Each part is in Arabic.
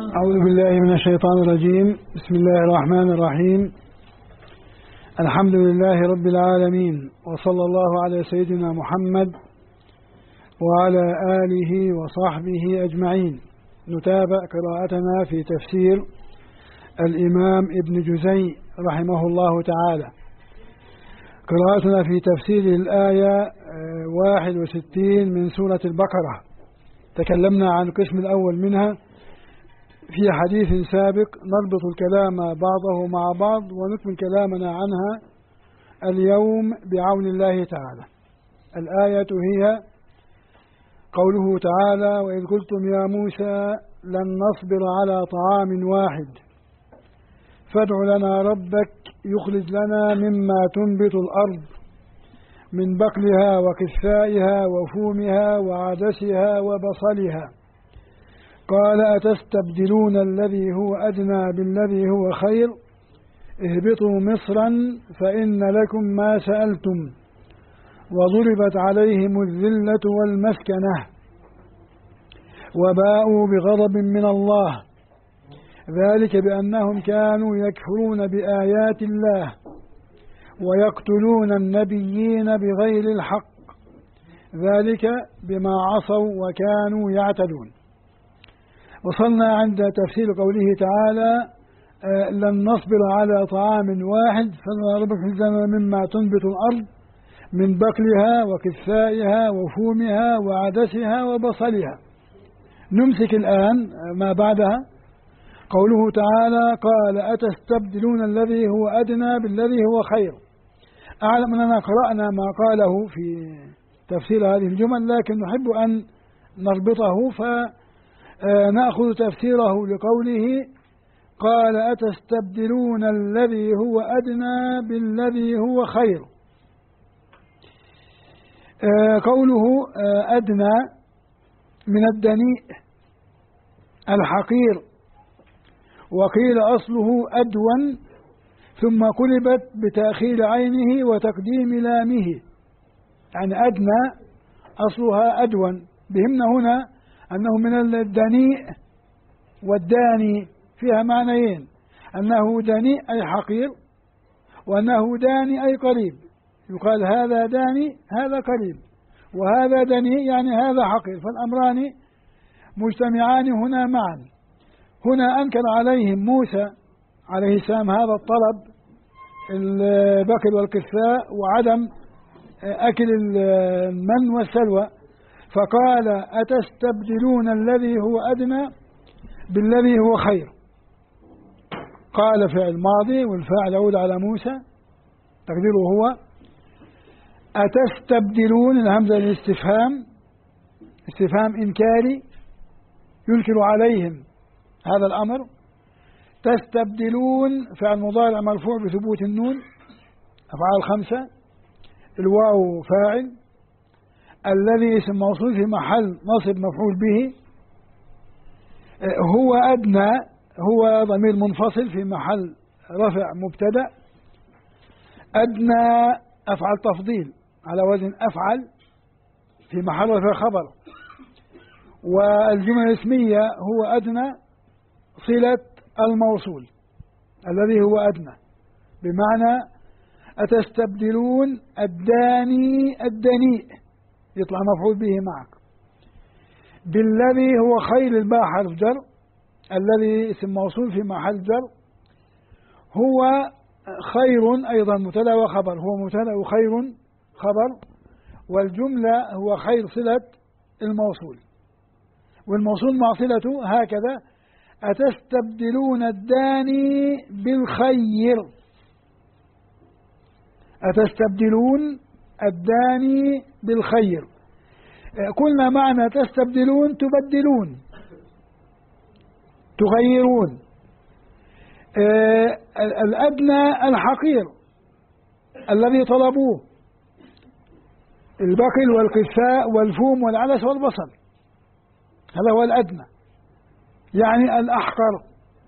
أعوذ بالله من الشيطان الرجيم. بسم الله الرحمن الرحيم. الحمد لله رب العالمين، وصلى الله على سيدنا محمد وعلى آله وصحبه أجمعين. نتابع قراءتنا في تفسير الإمام ابن جزي رحمه الله تعالى. قراءتنا في تفسير الآية 61 من سورة البقرة. تكلمنا عن القسم الأول منها في حديث سابق، نربط الكلام بعضه مع بعض ونكمل كلامنا عنها اليوم بعون الله تعالى. الآية هي قوله تعالى: وإذ قلتم يا موسى لن نصبر على طعام واحد فادع لنا ربك يخرج لنا مما تنبت الأرض من بقلها وكثائها وفومها وعدسها وبصلها قال أتستبدلون الذي هو أدنى بالذي هو خير اهبطوا مصرا فإن لكم ما سألتم وضربت عليهم الذلة والمسكنة وباءوا بغضب من الله ذلك بأنهم كانوا يكفرون بآيات الله ويقتلون النبيين بغير الحق ذلك بما عصوا وكانوا يعتدون. وصلنا عند تفسير قوله تعالى: لن نصبر على طعام واحد فادع ربك يخرج لنا مما تنبت الأرض من بقلها وكثائها وفومها وعدسها وبصلها. نمسك الآن ما بعدها. قوله تعالى: قال أتستبدلون الذي هو أدنى بالذي هو خير. أعلم أننا قرأنا ما قاله في تفسير هذه الجمل، لكن نحب أن نربطه فنأخذ تفسيره لقوله: قال أتستبدلون الذي هو أدنى بالذي هو خير. قوله أدنى من الدنيء الحقير، وقيل أصله أدون ثم قلبت بتأخير عينه وتقديم لامه، يعني أدنى أصلها أدون. بهمنا هنا أنه من الدنيء والداني فيها معنيين: أنه دنيء أي حقير، وأنه داني أي قريب. يقال هذا داني هذا قريب، وهذا دنيء يعني هذا حقير، فالأمران مجتمعان هنا معا. هنا أنكر عليهم موسى عليه السلام هذا الطلب، البقل والكثاء وعدم أكل المن والسلوى، فقال أتستبدلون الذي هو أدنى بالذي هو خير. قال فعل ماضي والفاعل يعود على موسى، تقديره هو أتستبدلون، الهمزة الاستفهام، استفهام إنكاري ينكر عليهم هذا الأمر. تستبدلون فعل مضارع مرفوع بثبوت النون، أفعال 5، الواو فاعل، الذي اسم موصول في محل نصب مفعول به، هو أدنى هو ضمير منفصل في محل رفع مبتدأ، أدنى أفعل تفضيل على وزن أفعل في محل رفع خبر، والجملة الاسمية هو أدنى صلة الموصول الذي هو أدنى، بمعنى أتستبدلون الداني الدنيء يطلع مفعول به معك بالذي هو خير، الباء حرف جر، الذي اسم موصول في محل جر، هو خير أيضا مبتدأ وخبر، هو مبتدأ وخير خبر، والجملة هو خير صلة الموصول، والموصول مع صلته هكذا: أتستبدلون الداني بالخير. أتستبدلون الداني بالخير. قلنا معنى تستبدلون تبدلون تغيرون. الأدنى الحقير الذي طلبوه، البقل والقثاء والفوم والعدس والبصل، هذا هو الأدنى يعني الأحقر.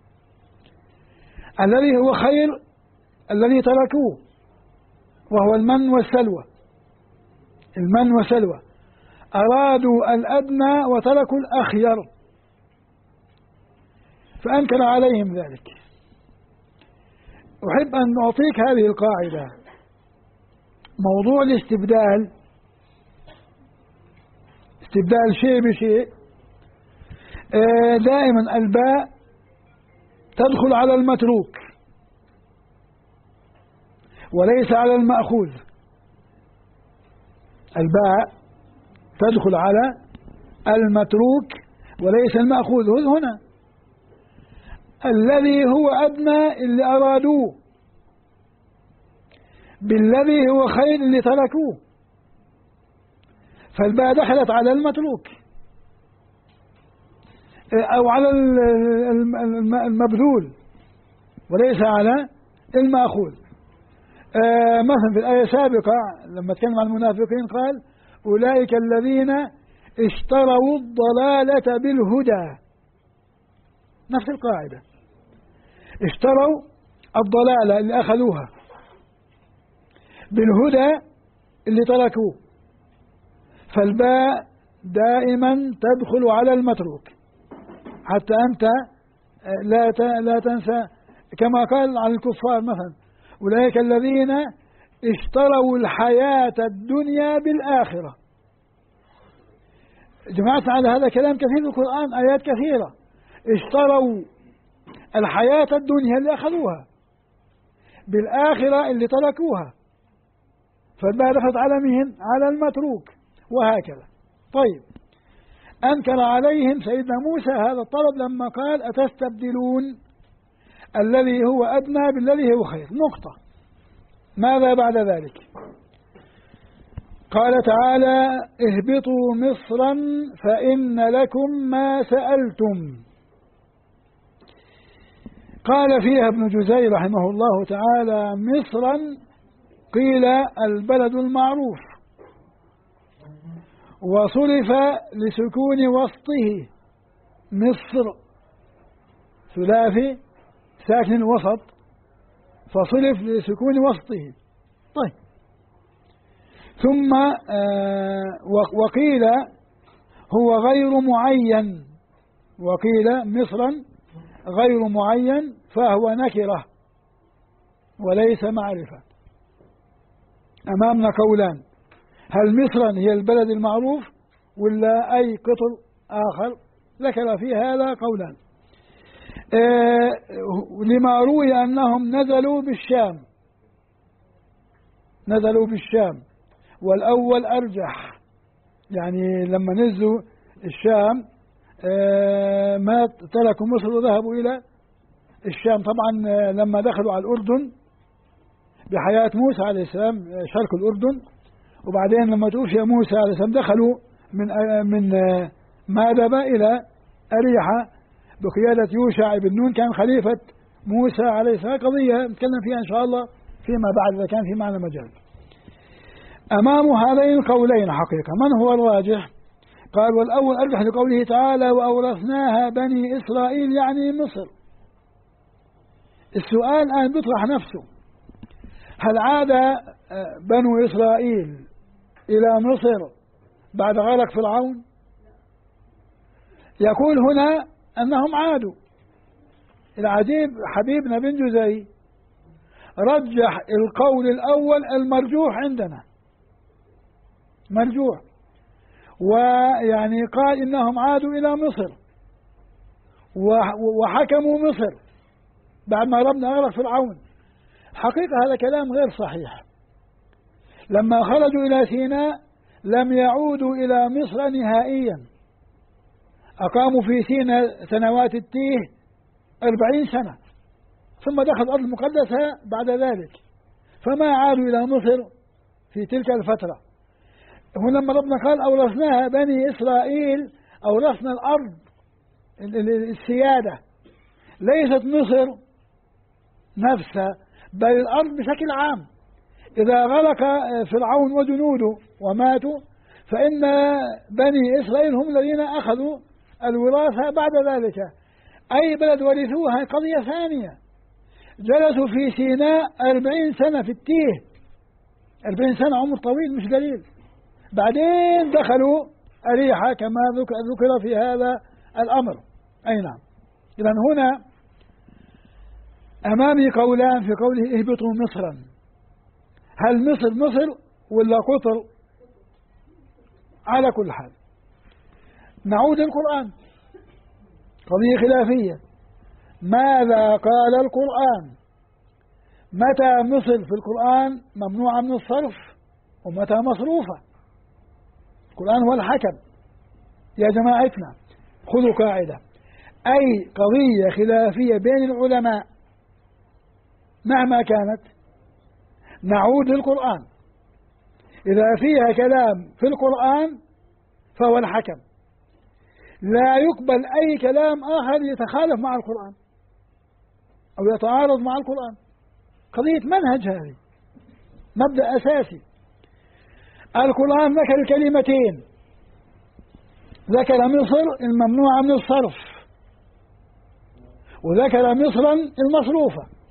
الذي هو خير الذي تركوه وهو المن والسلوى. المن والسلوى أرادوا الأدنى وتركوا الأخير. فأنكر عليهم ذلك. أحب أن أعطيك هذه القاعدة. موضوع الاستبدال، استبدال شيء بشيء، دائما الباء تدخل على المتروك وليس على المأخوذ. الباء تدخل على المتروك وليس المأخوذ. هنا الذي هو أدنى اللي أرادوه، بالذي هو خير اللي تركوه، فالباء دخلت على المتروك أو على المبذول وليس على المأخوذ. مثلا في الآية السابقة لما تكلم عن المنافقين قال أولئك الذين اشتروا الضلالة بالهدى. نفس القاعدة، اشتروا الضلالة اللي أخذوها بالهدى اللي تركوه، فالباء دائما تدخل على المتروك حتى أنت لا تنسى. كما قال عن الكفار مثلا أولئك الذين اشتروا الحياة الدنيا بالآخرة. جماعة على هذا كلام كثير في القرآن، آيات كثيرة. اشتروا الحياة الدنيا اللي أخذوها بالآخرة اللي تركوها، فالباء دخلت على مين؟ على المتروك، وهكذا. طيب، أنكر عليهم سيدنا موسى هذا الطلب لما قال أتستبدلون الذي هو أدنى بالذي هو خير. نقطة. ماذا بعد ذلك؟ قال تعالى اهبطوا مصرا فإن لكم ما سألتم. قال فيها ابن جزي رحمه الله تعالى مصرا قيل البلد المعروف، وصرف لسكون وسطه مصر ثلاثي ساكن الوسط فصرف لسكون وسطه. طيب، ثم وقيل هو غير معين، وقيل مصرا غير معين فهو نكرة وليس معرفة. أمامنا قولان، هل مصرا هي البلد المعروف ولا أي قطر آخر؟ ذكر في هذا قولان. لما روي أنهم نزلوا بالشام، والأول أرجح، يعني لما نزلوا الشام ما تركوا مصر وذهبوا إلى الشام. طبعا لما دخلوا على الأردن بحياة موسى عليه السلام شرق الأردن، وبعدين لما توفي موسى عليه السلام دخلوا من مادبة إلى أريحة بقيادة يوشع بن نون، كان خليفة موسى عليه السلام. قضية نتكلم فيها إن شاء الله فيما بعد إذا كان في معنى مجال. أمام هذين القولين حقيقة من هو الراجح؟ قال والأول أرجح لقوله تعالى وأورثناها بني إسرائيل، يعني مصر. السؤال الآن بيطرح نفسه، هل عاد بنو إسرائيل إلى مصر بعد غرق فرعون؟ يقول هنا أنهم عادوا. العجيب حبيبنا بن جزي رجح القول الأول المرجوح عندنا، مرجوح، ويعني قال إنهم عادوا إلى مصر وحكموا مصر بعد ما ربنا أغرق فرعون. حقيقة هذا كلام غير صحيح. لما خرجوا إلى سيناء لم يعودوا إلى مصر نهائيا، أقاموا في سيناء سنوات التيه 40 سنة، ثم دخلوا الأرض المقدسة بعد ذلك، فما عادوا إلى مصر في تلك الفترة. هنا لما ربنا قال أورثناها بني إسرائيل، أورثنا الأرض السيادة، ليست مصر نفسها بل الأرض بشكل عام. إذا غرق فرعون وجنوده وماتوا فإن بني إسرائيل هم الذين أخذوا الوراثة بعد ذلك. أي بلد ورثوها قضية ثانية. جلسوا في سيناء 40 سنة في التيه، 40 سنة عمر طويل مش قليل. بعدين دخلوا أريحة كما ذكر في هذا الأمر. أي نعم. إذن هنا أمامي قولان في قوله اهبطوا مصرا. هل مصر ولا قطر؟ على كل حال نعود القرآن، قضية خلافية. ماذا قال القرآن؟ متى مصر في القرآن ممنوعة من الصرف ومتى مصروفة؟ القرآن هو الحكم يا جماعتنا. خذوا قاعدة: أي قضية خلافية بين العلماء مهما كانت نعود للقرآن. إذا فيها كلام في القرآن فهو الحكم، لا يقبل أي كلام آخر يتخالف مع القرآن أو يتعارض مع القرآن. قضية منهج، هذه مبدأ أساسي. القرآن ذكر كلمتين: ذكر مصر الممنوعة من الصرف، وذكر مصرا المصروفة.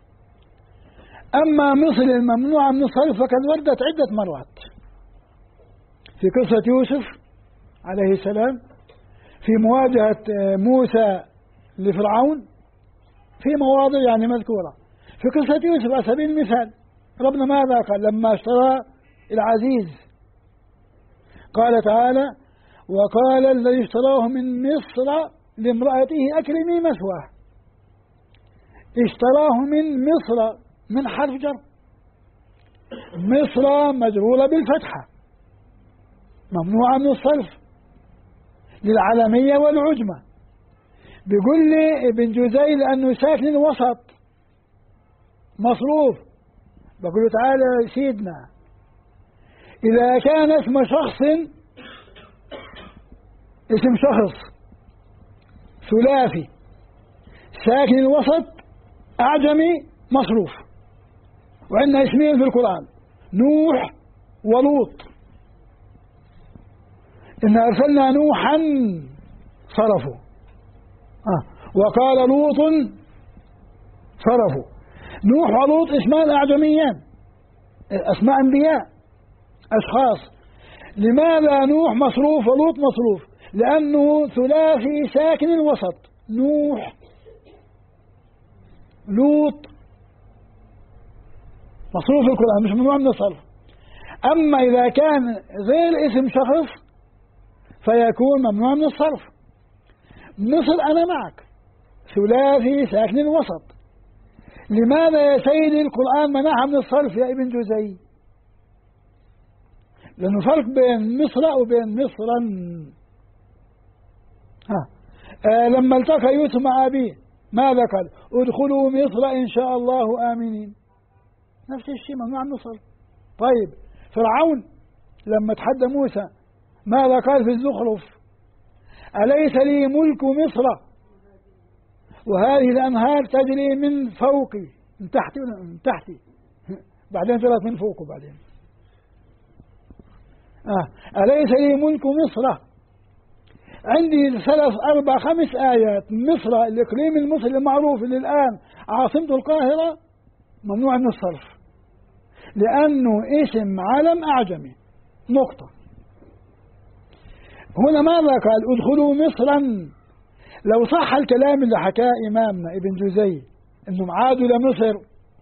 أما مصر الممنوعة من الصرف فقد وردت عدة مرات في قصة يوسف عليه السلام، في مواجهة موسى لفرعون، في مواضع يعني مذكورة. في قصة يوسف على سبيل المثال ربنا ماذا قال لما اشترى العزيز؟ قال تعالى: وقال الذي اشتراه من مصر لامرأته أكرمي مثواه. اشتراه من مصر من حرف جر، مصر مجرورة بالفتحة ممنوعة من الصرف للعالمية والعجمة. بيقول لي ابن جزي لأنه ساكن الوسط مصروف. بقول له: تعالى يا سيدنا، إذا كان اسم شخص ثلاثي ساكن الوسط أعجمي مصروف، وعندنا اسمين في القرآن: نوح ولوط. إن أرسلنا نوحا صرفوا، وقال لوط صرفوا. نوح ولوط اسمان أعجميان، أسماء أنبياء أشخاص. لماذا نوح مصروف ولوط مصروف؟ لأنه ثلاثي ساكن الوسط: نوح لوط مصروف القرآن، مش ممنوع من الصرف. أما إذا كان غير اسم شخص فيكون ممنوع من الصرف. مصر أنا معك ثلاثي ساكن الوسط. لماذا يا سيدي القرآن منعها من الصرف يا ابن جزي؟ لأنه فرق بين مصر وبين مصرا. لما التقى يوسف مع أبيه ماذا قال؟ ادخلوا مصر إن شاء الله آمنين. نفس الشيء ممنوع من الصرف. طيب فرعون لما تحدى موسى ماذا قال في الزخرف؟ أليس لي ملك مصر وهذه الأنهار تجري من فوقي، من تحتي بعدين طلعت من فوقه بعدين. أليس لي ملك مصر؟ عندي 3 4 5 آيات. مصر الإقليم المصري المعروف اللي الآن عاصمته القاهرة ممنوع من الصرف لأنه اسم علم أعجمي نقطة. هنا ماذا قال؟ ادخلوا مصرا. لو صح الكلام اللي حكاه إمامنا ابن جزي إنهم عادوا لمصر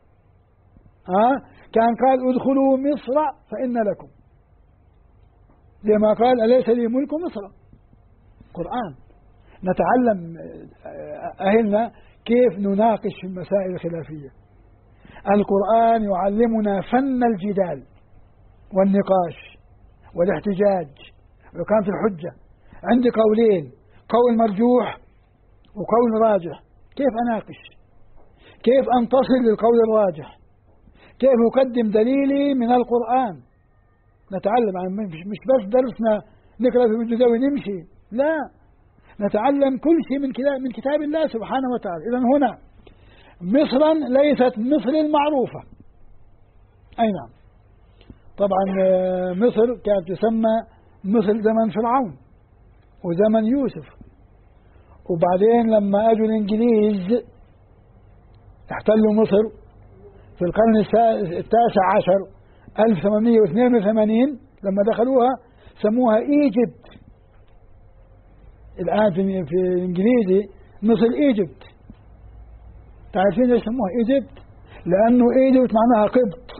كان قال ادخلوا مصر فإن لكم، زي ما قال أليس لي ملك مصر. قرآن نتعلم أهلنا كيف نناقش في المسائل الخلافية. القرآن يعلمنا فن الجدال والنقاش والاحتجاج وكان في الحجة. عندي قولين: قول مرجوح وقول راجح. كيف أناقش؟ كيف أنتصر للقول الراجح؟ كيف أقدم دليلي من القرآن؟ نتعلم عن مش بس درسنا نقرأ في الجزء ونمشي، لا، نتعلم كل شيء من كتاب الله سبحانه وتعالى. إذن هنا مصرا ليست مصر المعروفة. أي نعم، طبعا مصر كانت تسمى مصر زمن فرعون وزمن يوسف، وبعدين لما أجوا الإنجليز احتلوا مصر في القرن 19 1882 لما دخلوها سموها إيجيبت. الآن في الإنجليزي مثل إيجيبت. تعرفين ليش يسموها إيجيبت؟ لأنه إيجيبت معناها قبط.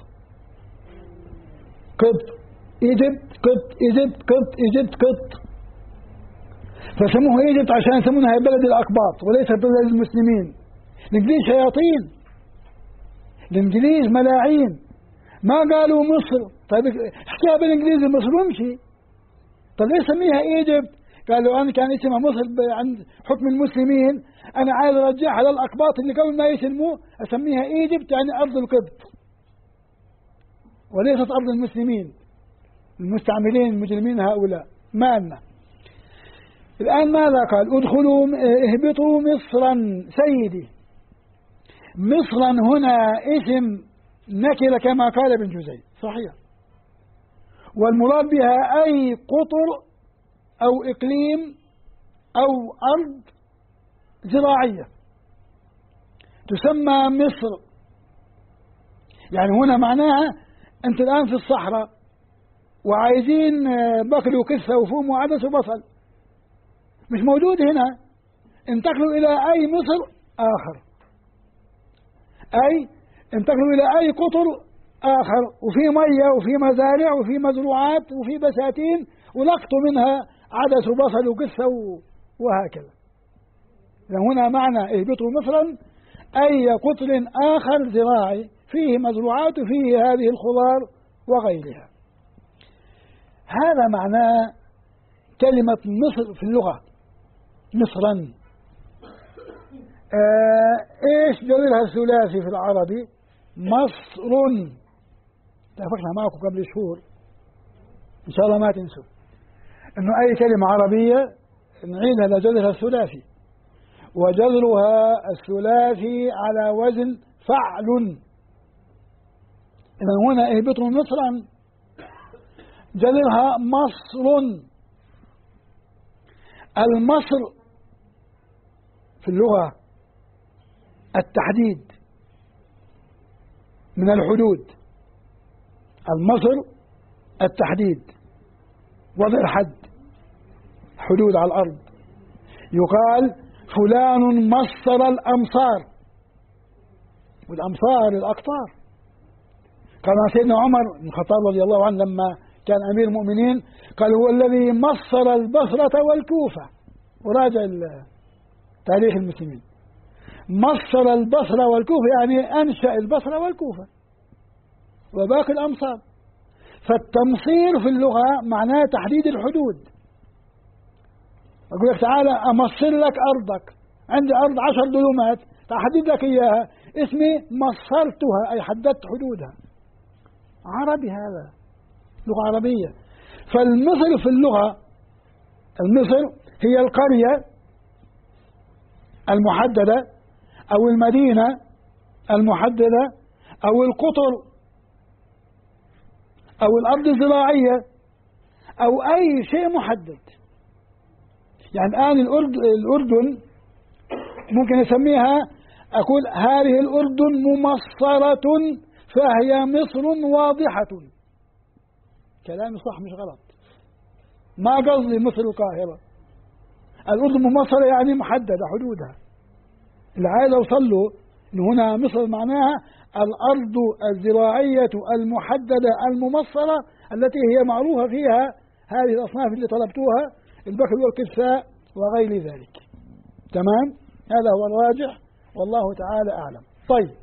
قبط، إيجيبت قبط، إيجيبت قبط، إيجيبت قبط. فسموها إيجيبت عشان يسمونها بلد الأقباط وليس بلد المسلمين. الإنجليز شياطين، الإنجليز ملاعين، ما قالوا مصر. طيب احكيها بالإنجليزي مصر وامشي. طيب ليش سميها إيجيبت؟ قالوا أنا كان اسمها مصر عند حكم المسلمين، أنا عايز أرجعها للأقباط اللي قبل ما يسلموا، أسميها إيجيبت يعني أرض القبط وليست أرض المسلمين المستعملين المجرمين هؤلاء. مالنا الآن؟ ماذا قال؟ ادخلوا اهبطوا مصرا. سيدي مصرا هنا اسم نكرة كما قال ابن جزي، صحيح، والمراد بها أي قطر أو إقليم أو أرض زراعية تسمى مصر. يعني هنا معناها أنت الآن في الصحراء وعايزين بقر وكسة وفوم وعدس وبصل، مش موجود هنا، انتقلوا إلى أي مصر آخر، أي انتقلوا إلى أي قطر آخر وفي مية وفي مزارع وفي مزروعات وفي بساتين ولقطوا منها عدس وبصل وقصة وهكذا. هنا معنى اهبطوا مصرا أي قطر آخر زراعي فيه مزروعات وفيه هذه الخضار وغيرها. هذا معنى كلمة مصر في اللغة، مصرا. ايش جذرها الثلاثي في العربي؟ مصر. اتفقنا معكم قبل شهور ان شاء الله ما تنسوا انه اي كلمة عربية نعيدها لجذرها الثلاثي، وجذرها الثلاثي على وزن فعل. إذا هنا اهبطوا مصرا جذرها مصر. المصر في اللغة التحديد من الحدود. المصر التحديد، وضع حد، حدود على الأرض. يقال فلان مصر الأمصار، والأمصار الأقطار. قال سيدنا عمر بن الخطاب رضي الله عنه لما كان أمير المؤمنين قال هو الذي مصر البصرة والكوفة، وراجع تاريخ المسلمين. مصر البصرة والكوفة يعني أنشأ البصرة والكوفة وباقي الأمصار. فالتمصير في اللغة معناه تحديد الحدود. أقول لك تعالى أمصر لك أرضك، عندي أرض 10 دلومات تحدد لك إياها، اسمي مصرتها أي حددت حدودها. عربي، هذا لغة عربية. فالمصر في اللغة، المصر هي القرية المحددة أو المدينة المحددة أو القطر أو الأرض الزراعية أو أي شيء محدد. يعني الآن الأردن ممكن نسميها، أقول هذه الأردن ممصرة فهي مصر واضحة. كلامي صح مش غلط، ما قصدي مصر القاهرة. الأردن ممصرة يعني محددة حدودها. اللي عايز أوصل له إن هنا مصر معناها الأرض الزراعية المحددة الممصرة التي هي معروفة فيها هذه الأصناف اللي طلبتوها، البقر والكساء وغير ذلك. تمام؟ هذا هو الراجح والله تعالى أعلم. طيب،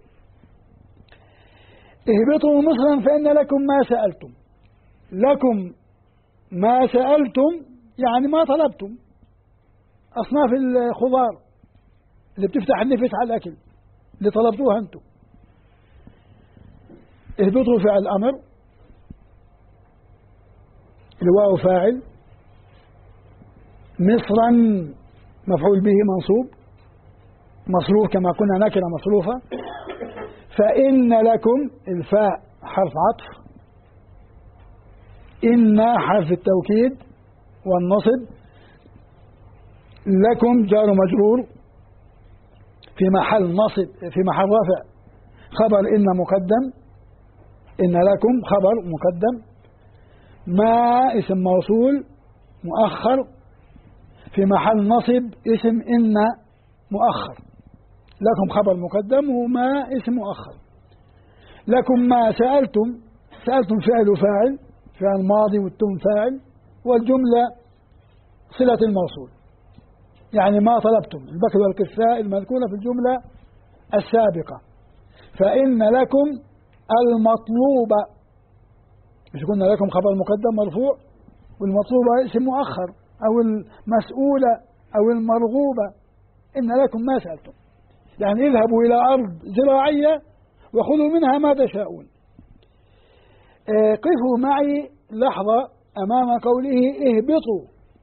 اهبطوا مصرا فإن لكم ما سألتم. لكم ما سألتم يعني ما طلبتم، أصناف الخضار اللي بتفتح النفس على الأكل اللي طلبتوها أنتم. اهبطوا فعل الأمر، الواو فاعل، مصرا مفعول به منصوب مصروف كما قلنا نكرة مصروفة. فإن لكم الفاء حرف عطف، إن حرف التوكيد والنصب، لكم جار مجرور في محل نصب في محل رفع خبر إن مقدم، إن لكم خبر مقدم، ما اسم موصول مؤخر في محل نصب اسم إن مؤخر، لكم خبر مقدم وما اسم مؤخر. لكم ما سألتم، سألتم فعل وفاعل، فعل ماضي والتم فاعل، والجملة صلة الموصول، يعني ما طلبتم، البكر والكساء المذكورة في الجملة السابقة. فإن لكم المطلوب، مش قلنا لكم خبر مقدم مرفوع، والمطلوب اسم مؤخر، أو المسؤولة أو المرغوبة. إن لكم ما سألتم، يعني اذهبوا إلى أرض زراعية وخذوا منها ما تشاءون. قفوا معي لحظة أمام قوله اهبطوا.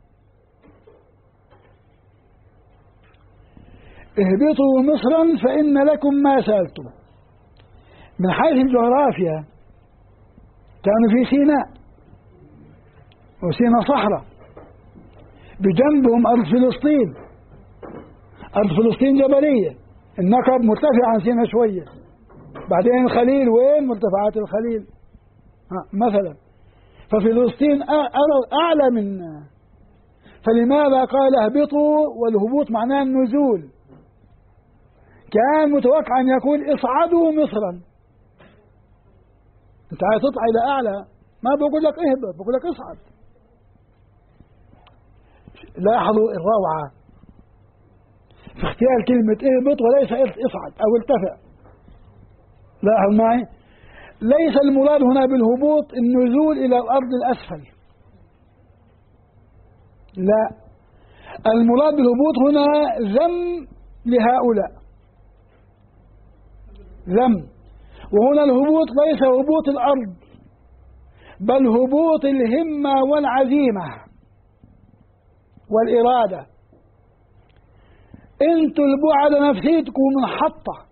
اهبطوا مصرا فإن لكم ما سألتم. من حيث الجغرافيا كانوا في سيناء، وسيناء صحراء، بجنبهم أرض فلسطين. أرض فلسطين جبلية، النقب مرتفع عن سيناء شوية، بعدين الخليل وين مرتفعات الخليل مثلا، ففلسطين أعلى منا. فلماذا قال اهبطوا؟ والهبوط معناه النزول. كان متوقع أن يقول اصعدوا مصرا، أنت عايز تطلع إلى أعلى، ما بقول لك اهبط، بقول لك اصعد. لاحظوا الروعة في اختيار كلمة اهبط وليس اصعد أو ارتفع. لاحظ معي، ليس المراد هنا بالهبوط النزول إلى الأرض الأسفل، لا، المراد بالهبوط هنا ذم لهؤلاء، ذم. وهنا الهبوط ليس هبوط الأرض، بل هبوط الهمة والعزيمة والإرادة. انتوا البعد نفسيتكم منحطة،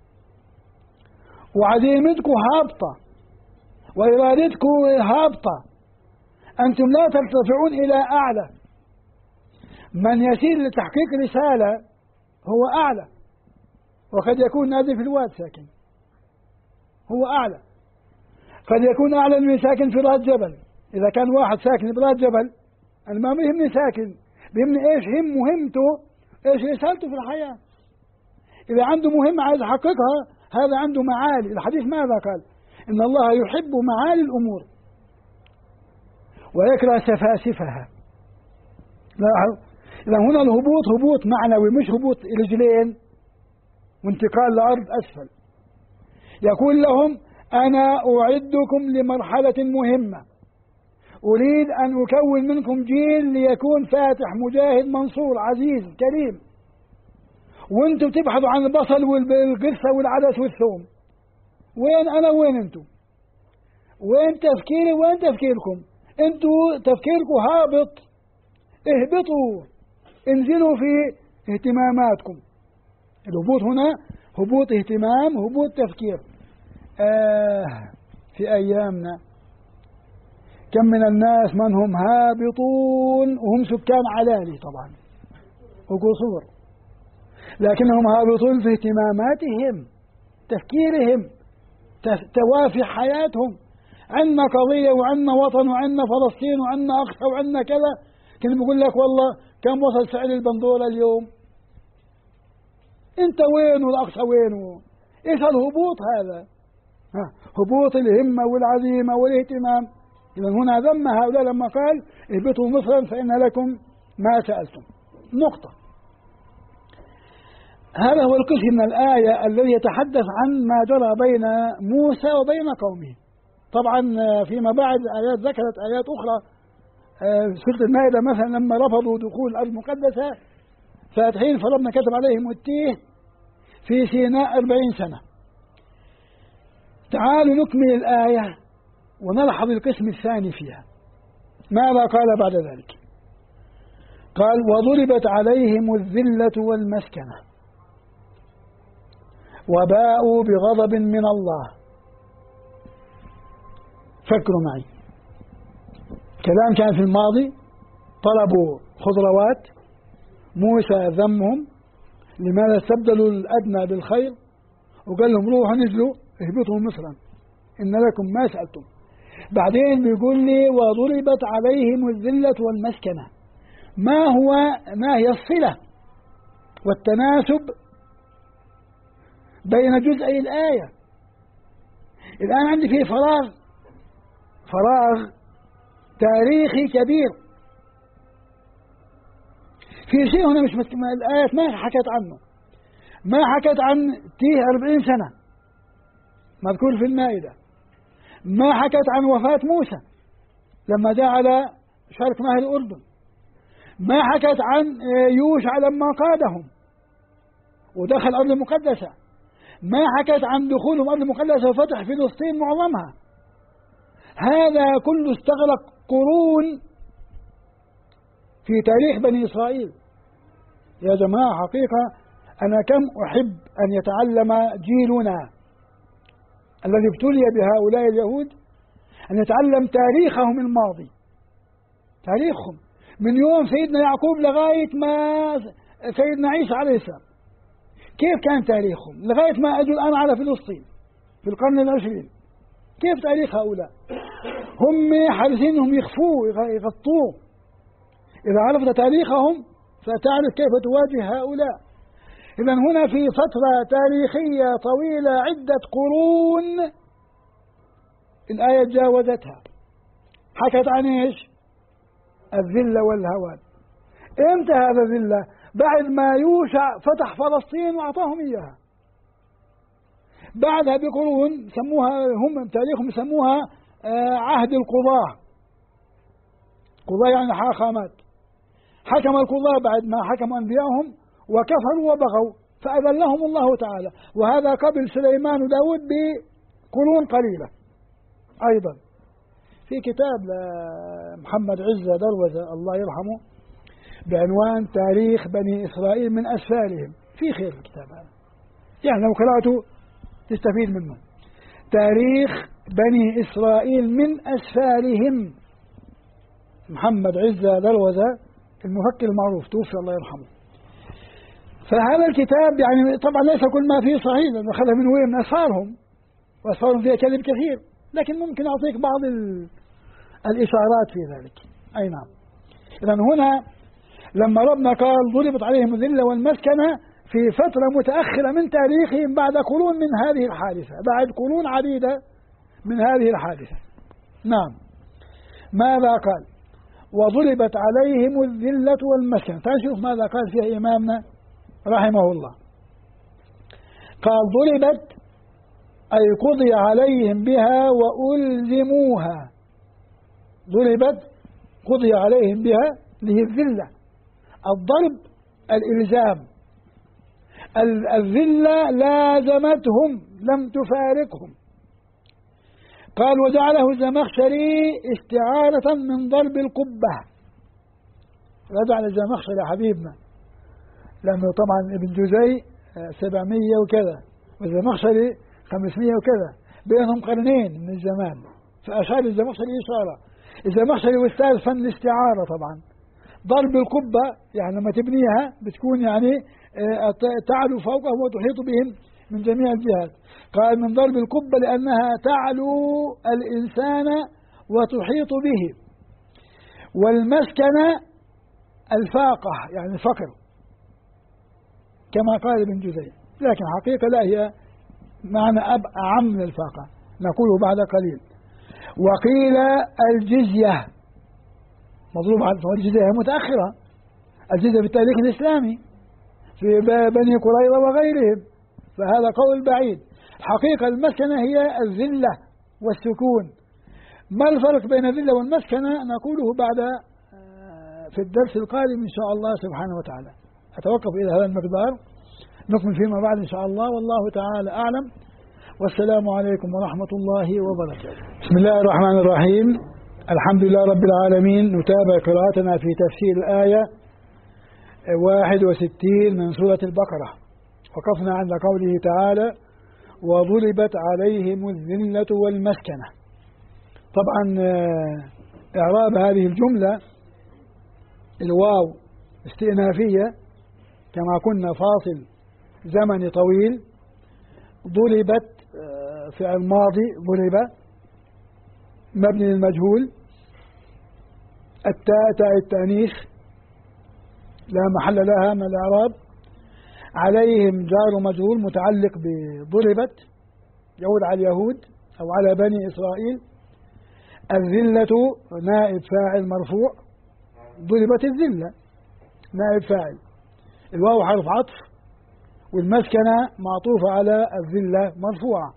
وعزيمتكم هابطة، وإرادتكم هابطة، أنتم لا ترتفعون إلى أعلى. من يسير لتحقيق رسالة هو أعلى، وقد يكون نازل في الواد ساكن، هو أعلى. قد يكون أعلى من ساكن في راس جبل. إذا كان واحد ساكن في راس جبل، أنا ما بيهمني ساكن، بيهمني إيش مهمته، إيش رسالته في الحياة. إذا عنده مهمة عايز يحققها، هذا عنده معالي. الحديث ماذا قال؟ إن الله يحب معالي الأمور ويكره سفاسفها. إذا هنا الهبوط هبوط معنوي، مش هبوط رجلين وانتقال لأرض أسفل. يقول لهم أنا أعدكم لمرحلة مهمة، أريد أن أكون منكم جيل ليكون فاتح مجاهد منصور عزيز كريم، وانتم تبحثوا عن البصل والقرصة والعدس والثوم. وين أنا وين أنتم؟ وين تفكيري وين تفكيركم؟ أنتم تفكيركم هابط، اهبطوا، انزلوا في اهتماماتكم. الهبوط هنا هبوط اهتمام، هبوط تفكير. في أيامنا كم من الناس من هم هابطون وهم سكان علالي طبعا وقصور، لكنهم هابطون في اهتماماتهم، تفكيرهم، توافي حياتهم. عندنا قضية وعندنا وطن وعندنا فلسطين وعندنا أقصى وعندنا كذا، كان بيقول لك والله كم وصل سعر البندورة اليوم، انت وين والأقصى وين؟ ايش الهبوط هذا؟ هبوط الهمة والعزيمة والاهتمام. إذا هنا ذم هؤلاء لما قال اهبطوا مصرا فإن لكم ما سألتم. نقطة. هذا هو القسم من الآية الذي يتحدث عن ما جرى بين موسى وبين قومه. طبعا فيما بعد آيات ذكرت آيات أخرى، سورة المائدة مثلا لما رفضوا دخول الأرض المقدسة فحين فرضنا كتب عليهم التيه في سيناء 40 سنة. تعالوا نكمل الآية ونلحظ القسم الثاني فيها. ماذا قال بعد ذلك؟ قال وضربت عليهم الذلة والمسكنة وباءوا بغضب من الله. فكروا معي، كلام كان في الماضي، طلبوا خضروات، موسى ذمهم لماذا استبدلوا الأدنى بالخير، وقال لهم روحوا نزلوا اهبطوا مصرا إن لكم ما سألتم. بعدين بيقول لي وضربت عليهم الذلة والمسكنة. ما هي الصلة والتناسب بين جزئي الآية. الآن عندي فيه فراغ تاريخي كبير، في شيء هنا مش الآيات ما حكت عنه، ما حكت عن 40 سنة مذكور في المائدة، ما حكت عن وفاة موسى لما جاء على شرق نهر الأردن، ما حكت عن يوشع لما قادهم ودخل الأرض المقدسة، ما حكت عن دخولهم الأرض المقدسة وفتح فلسطين معظمها. هذا كله استغرق قرون في تاريخ بني إسرائيل. يا جماعة حقيقة أنا كم أحب أن يتعلم جيلنا الذي ابتلي بهؤلاء اليهود أن يتعلم تاريخهم الماضي، تاريخهم من يوم سيدنا يعقوب لغاية ما سيدنا عيسى عليه السلام، كيف كان تاريخهم لغاية ما أجوا الآن على فلسطين في القرن العشرين. كيف تاريخ هؤلاء؟ هم حريصين يخفوه يغطوه. إذا عرفت تاريخهم فتعرف كيف تواجه هؤلاء. إذا هنا في فترة تاريخية طويلة عدة قرون الآية تجاوزتها، حكت عن إيش؟ الذلة والهوان. إمتى هذا الذلة؟ بعد ما يوشع فتح فلسطين وأعطاهم إياها. بعدها بقرون سموها هم تاريخهم يسموها عهد القضاة. قضاة يعني حاخامات. حكم القضاة بعد ما حكموا أنبيائهم وكفروا وبغوا فأذلهم الله تعالى، وهذا قبل سليمان وداود بقرون قليلة. أيضا في كتاب لمحمد عزة دروزة الله يرحمه بعنوان تاريخ بني إسرائيل من أسفارهم، في خير في الكتاب هذا، يعني لو قرأته تستفيد منه. تاريخ بني إسرائيل من أسفارهم، محمد عزة دروزة المفكر المعروف توفي الله يرحمه. فهذا الكتاب يعني طبعا ليس كل ما فيه صحيح لأنه أخذها من وين؟ من أسفارهم، وأسفارهم فيها كذب كثير، لكن ممكن أعطيك بعض الإشارات في ذلك. أي نعم. إذن هنا لما ربنا قال ضربت عليهم الذلة والمسكنة في فترة متأخرة من تاريخهم بعد قرون من هذه الحادثة، بعد قرون عديدة من هذه الحادثة. نعم. ماذا قال؟ وضربت عليهم الذلة والمسكنة. تعال نشوف ماذا قال فيها إمامنا رحمه الله. قال ضربت أي قضي عليهم بها وألزموها. ضربت قضي عليهم بها اللي هي الذلة. الضرب الإلزام، الذلة لازمتهم لم تفارقهم. قال وجعله الزمخشري استعارة من ضرب القبة. رجع للزمخشري يا حبيبنا، لأنه طبعا ابن جزي 700 وكذا والزمخشري 500 وكذا، بينهم قرنين من الزمان، فأشار الزمخشري إشارة. الزمخشري واستاذ فن الاستعارة طبعا. ضرب القبة يعني لما تبنيها بتكون يعني تعلو فوقهم وتحيط بهم من جميع الجهات. قال من ضرب القبة لأنها تعلو الإنسان وتحيط به. والمسكنة الفاقة يعني الفقر كما قال ابن جزي، لكن حقيقة لا، هي معنى أعم من الفاقة، نقوله بعد قليل. وقيل الجزية مضروب على الجزية متأخرة، الجزية في التاريخ الإسلامي في بني قريظة وغيرهم، فهذا قول بعيد. حقيقة المسكنة هي الذلة والسكون. ما الفرق بين الذلة والمسكنة نقوله بعد في الدرس القادم إن شاء الله سبحانه وتعالى. أتوقف إلى هذا المقدار، نكمل فيما بعد إن شاء الله، والله تعالى أعلم، والسلام عليكم ورحمة الله وبركاته. بسم الله الرحمن الرحيم. الحمد لله رب العالمين. نتابع قراءتنا في تفسير الآية 61 من سورة البقرة. وقفنا عند قوله تعالى وضربت عليهم الذلة والمسكنة. طبعا إعراب هذه الجملة الواو استئنافية كما كنا، فاصل زمني طويل. ضربت فعل ماضي ضرب مبني للمجهول. التاء تاء التأنيث لا محل لها من الإعراب. عليهم جار مجرور متعلق بضربت، يعود على اليهود أو على بني إسرائيل. الذلة نائب فاعل مرفوع، ضربت الذلة نائب فاعل. الواو حرف عطف، والمسكنة معطوفة على الذلة مرفوعة.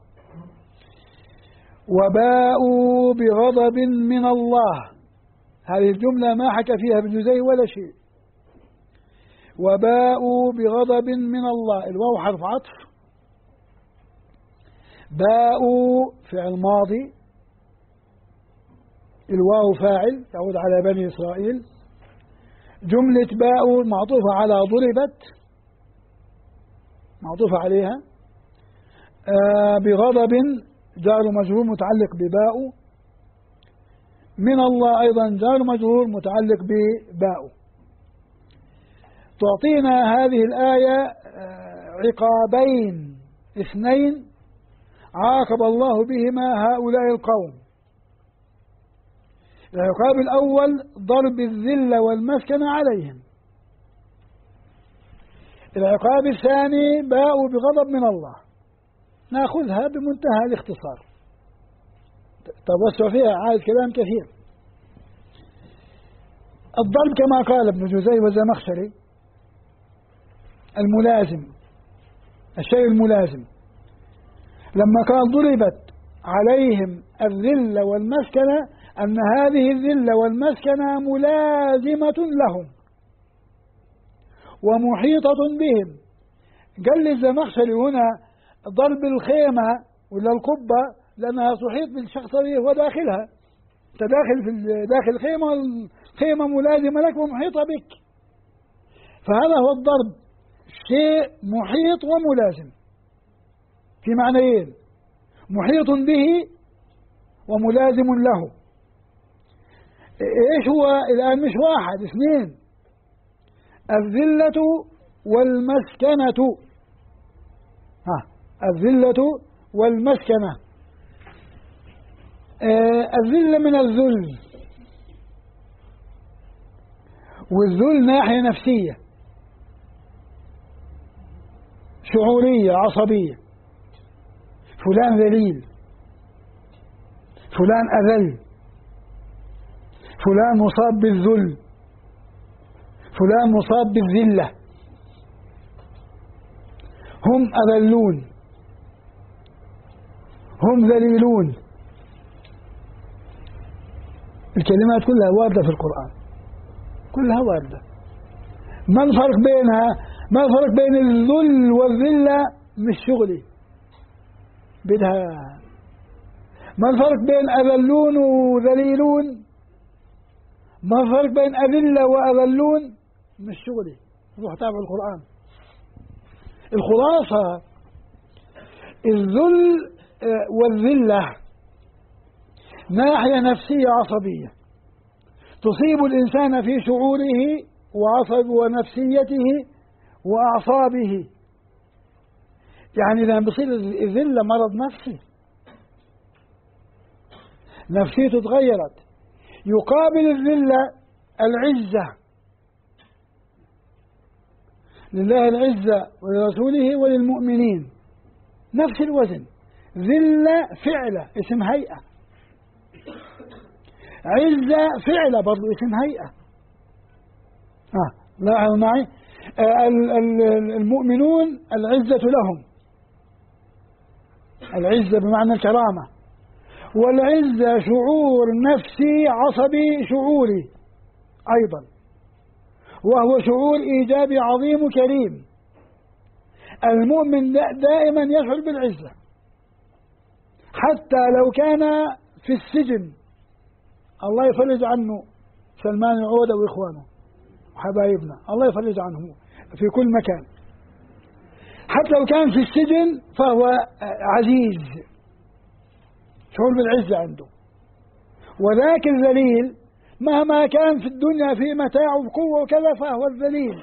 وباءوا بغضب من الله، هذه الجملة ما حكى فيها ابن جزي ولا شيء. وباءوا بغضب من الله، الواو حرف عطف، باءوا فعل ماضي، الواو فاعل يعود على بني إسرائيل. جملة باءوا معطوفة على ضربت، معطوفة عليها. بغضب جار مجرور متعلق بباء. من الله أيضا جار مجرور متعلق بباء. تعطينا هذه الآية عقابين اثنين عاقب الله بهما هؤلاء القوم. العقاب الأول ضرب الذلة والمسكنة عليهم. العقاب الثاني باءوا بغضب من الله. نأخذها بمنتهى الاختصار، توسع فيها عايز كلام كثير. الضرب كما قال ابن جزي والزمخشري الملازم، الشيء الملازم. لما قال ضربت عليهم الذلة والمسكنة، أن هذه الذلة والمسكنة ملازمة لهم ومحيطة بهم. قال الزمخشري هنا ضرب الخيمة ولا القبة لأنها تحيط بالشخص الذي هو داخلها. أنت داخل في داخل الخيمة، الخيمة ملازمة لك ومحيطة بك، فهذا هو الضرب، شيء محيط وملازم في معنيين، محيط به وملازم له. ايش هو الآن؟ مش واحد، اثنين، الذلة والمسكنة. الذلة والمسكنة. الذلة من الذل، والذل ناحية نفسية شعورية عصبية. فلان ذليل، فلان أذل، فلان مصاب بالذل، فلان مصاب بالذلة. هم أذلون، هم ذليلون. الكلمات كلها واردة في القرآن، كلها واردة. ما الفرق بينها؟ ما الفرق بين الذل والذلة؟ مش شغلي بدها. ما الفرق بين أذلون وذليلون؟ ما الفرق بين أذلة وأذلون؟ مش شغلي، روح تابع القرآن. الخلاصة الذل والذلة ناحية نفسية عصبية تصيب الإنسان في شعوره وعصب ونفسيته وأعصابه. يعني لما بصير الذلة مرض نفسي، نفسيته تغيرت. يقابل الذلة العزة، لله العزة ولرسوله وللمؤمنين، نفس الوزن. ذلة فعلة اسم هيئة، عزة فعلة برضو اسم هيئة. لاحظوا معي، المؤمنون العزة لهم، العزة بمعنى الكرامة، والعزة شعور نفسي عصبي شعوري أيضا، وهو شعور إيجابي عظيم وكريم. المؤمن دائما يشعر بالعزة، حتى لو كان في السجن. الله يفرج عنه سلمان العودة وإخوانه وحبايبنا، الله يفرج عنهم في كل مكان. حتى لو كان في السجن فهو عزيز، شعور بالعزة عنده. وذاك الذليل مهما كان في الدنيا في متاع وقوة وكذا فهو الذليل.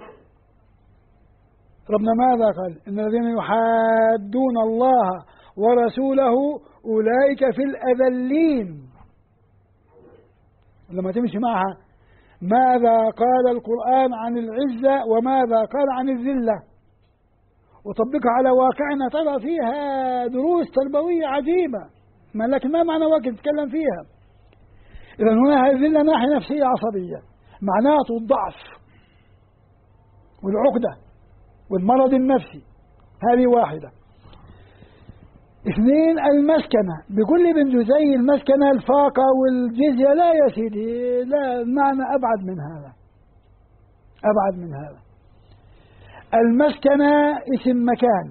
ربنا ماذا قال؟ إن الذين يحادون الله ورسوله أولئك في الأذلين. لما تمشي معها ماذا قال القرآن عن العزة وماذا قال عن الذلة، وطبقها على واقعنا ترى فيها دروس تربوية عجيبة، لكن ما معنى وقت نتكلم فيها. إذا هنا هذه الذلة ناحية نفسية عصبية، معناته الضعف والعقدة والمرض النفسي، هذه واحدة. اثنين المسكنة، بكل بنت زي المسكنة الفاقة والجزية، لا يا سيدي، لا، المعنى أبعد من هذا، أبعد من هذا. المسكنة اسم مكان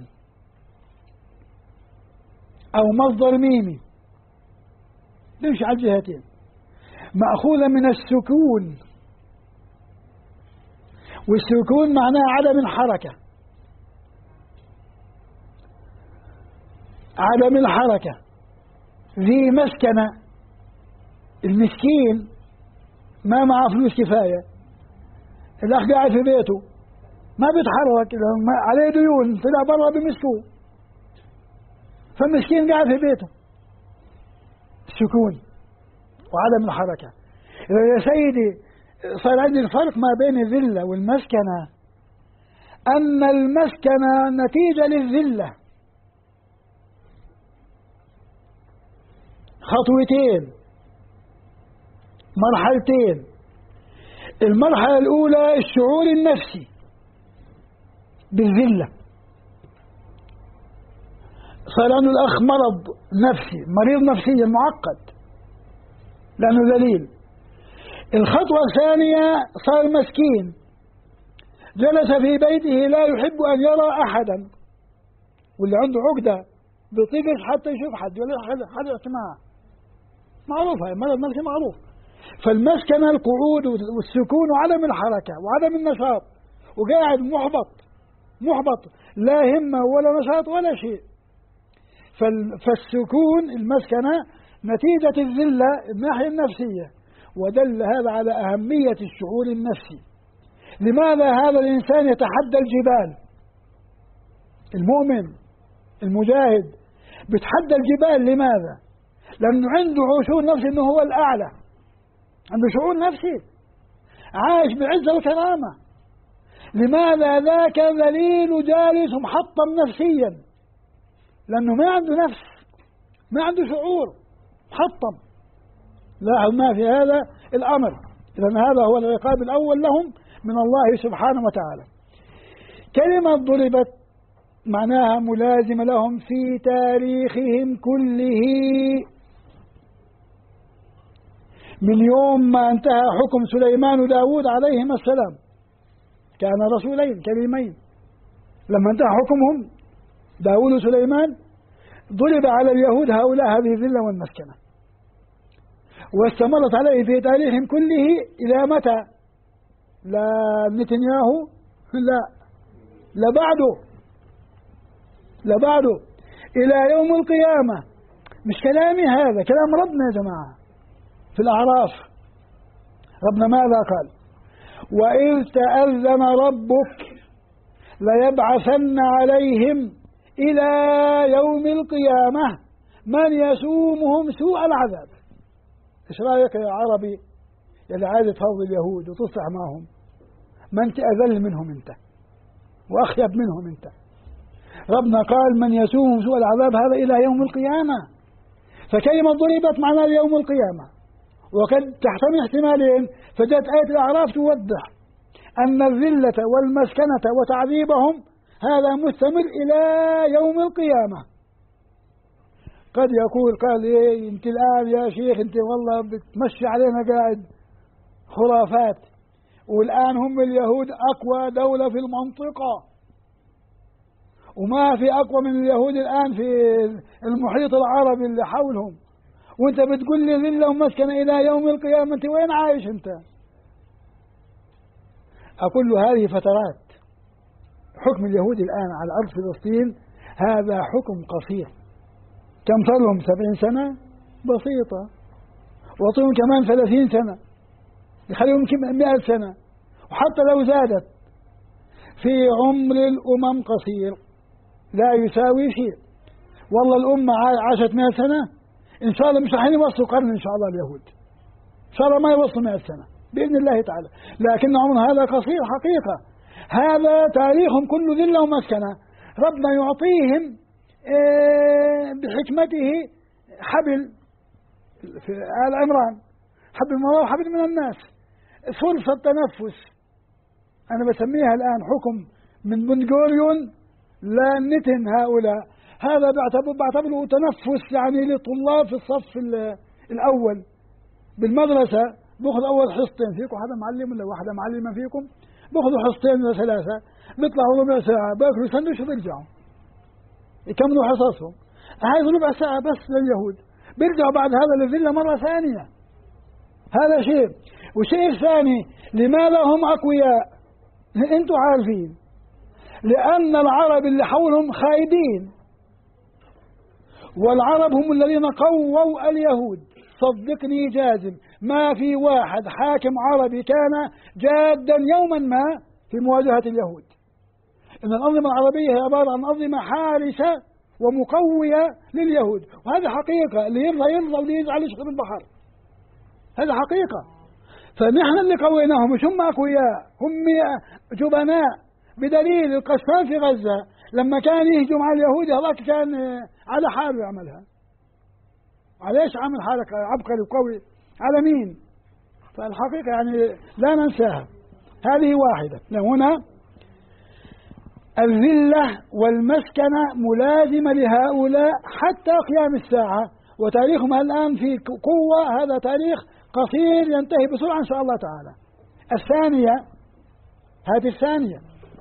أو مصدر ميمي تمشي على الجهتين، مأخوذة من السكون، والسكون معناه عدم الحركة، عدم الحركة. ذي مسكنة، المسكين ما معه فلوس كفاية، الأخ قاعد في بيته ما بيتحرك، عليه ديون، طلع برا بمسكوه، فالمسكين قاعد في بيته. السكون وعدم الحركة. إذا يا سيدي صار عندي الفرق ما بين الذلة والمسكنة، أن المسكنة نتيجة للذلة، خطوتين، مرحلتين. المرحلة الأولى الشعور النفسي بالذلة، صار عنده الأخ مرض نفسي، مريض نفسيا معقد لأنه ذليل. الخطوة الثانية صار مسكين، جلس في بيته لا يحب أن يرى أحدا، واللي عنده عقدة بيطيقش حتى يشوف حد ولا حد اجتماع، معروفة، مرض نفسي معروف. فالمسكنة القعود والسكون وعدم الحركة وعدم النشاط، وقاعد محبط لا همة ولا نشاط ولا شيء. فالسكون المسكنة نتيجة الذلة الناحية النفسية، ودل هذا على أهمية الشعور النفسي. لماذا هذا الإنسان يتحدى الجبال؟ المؤمن المجاهد بيتحدى الجبال، لماذا؟ لأنه عنده شعور نفسي أنه هو الأعلى، عنده شعور نفسي، عايش بعزة وكرامة. لماذا ذاك ذليل جالس محطم نفسيا؟ لأنه ما عنده نفس، ما عنده شعور، محطم. لاحظ ما في هذا الأمر. إذن هذا هو العقاب الأول لهم من الله سبحانه وتعالى. كلمة ضربت معناها ملازمة لهم في تاريخهم كله، من يوم ما انتهى حكم سليمان وداود عليهما السلام، كان رسولين كريمين، لما انتهى حكمهم داود وسليمان ضرب على اليهود هؤلاء هذه الذلة والمسكنة، واستمرت عليه في تاريخهم كله إلى متى؟ لا نتنياهو، لا بعده إلى يوم القيامة. مش كلامي هذا، كلام ربنا يا جماعة في الأعراف. ربنا ماذا قال؟ وإذ تأذن ربك ليبعثن عليهم إلى يوم القيامة من يسومهم سوء العذاب. إيش رأيك يا عربي يلي عايز تفوض اليهود وتصلح معهم؟ ما أنت أذل منهم أنت وأخيب منهم أنت. ربنا قال من يسومهم سوء العذاب، هذا إلى يوم القيامة. فكلمة ضربت معناها يوم القيامة، وقد تحتمل احتمالين. فجاءت آية الأعراف توضح أن الذلة والمسكنة وتعذيبهم هذا مستمر إلى يوم القيامة. قد يقول قال إيه أنت الآن يا شيخ أنت والله بتمشي علينا قاعد خرافات، والآن هم اليهود أقوى دولة في المنطقة، وما في أقوى من اليهود الآن في المحيط العربي اللي حولهم، وانت بتقول لي ذلة ومسكنة إلى يوم القيامة، انت وين عايش انت؟ أقول له هذه فترات. حكم اليهود الآن على أرض فلسطين هذا حكم قصير. كم صار لهم؟ 70 سنة بسيطة، وأعطيهم كمان 30 سنة يخليهم 100 سنة، وحتى لو زادت في عمر الأمم قصير لا يساوي شيء. والله الأمة عاشت 100 سنة، إن شاء الله مش راح يوصلوا قرن إن شاء الله اليهود، إن شاء الله ما يوصلوا 100 سنة بإذن الله تعالى، لكن عمر هذا قصير حقيقة. هذا تاريخهم كله ذلة ومسكنة. ربنا يعطيهم بحكمته حبل في آل عمران، حبل من الله وحبل من الناس، فرصة تنفس. أنا بسميها الآن حكم من بن غوريون لنتن هؤلاء. هذا بعتبره تنفس يعني لطلاب في الصف الأول بالمدرسة، بأخذ أول حصتين، فيكم حدا معلم ولا واحدة معلمة فيكم؟ بأخذوا حصتين ولا ثلاثة، بيطلعوا ربع ساعة بياكلوا سندويش وبيرجعوا يكملوا حصصهم. هاي ربع ساعة بس لليهود، بيرجعوا بعد هذا للفيلا مرة ثانية. هذا شيء. والشيء الثاني، لماذا هم أقوياء؟ أنتم عارفين، لأن العرب اللي حولهم خايبين، والعرب هم الذين قووا اليهود. صدقني جازم، ما في واحد حاكم عربي كان جادا يوما ما في مواجهة اليهود. إن الأنظمة العربية هي عبارة عن أنظمة حارسة ومقوية لليهود، وهذه حقيقة. اللي يرضى واللي يزعل يشرب البحر، هذا حقيقة. فنحن اللي قويناهم، مش هم أقوياء، هم جبناء. بدليل القسام في غزة لما كان يهجم على اليهود هذاك كان على حاله يعملها. عليش عمل حالك عبقري وقوي؟ على مين؟ فالحقيقة يعني لا ننساها. هذه واحدة. هنا الذلة والمسكنة ملازمة لهؤلاء حتى قيام الساعة، وتاريخهم الآن في قوة. هذا تاريخ قصير ينتهي بسرعة إن شاء الله تعالى. الثانية، هذه الثانية،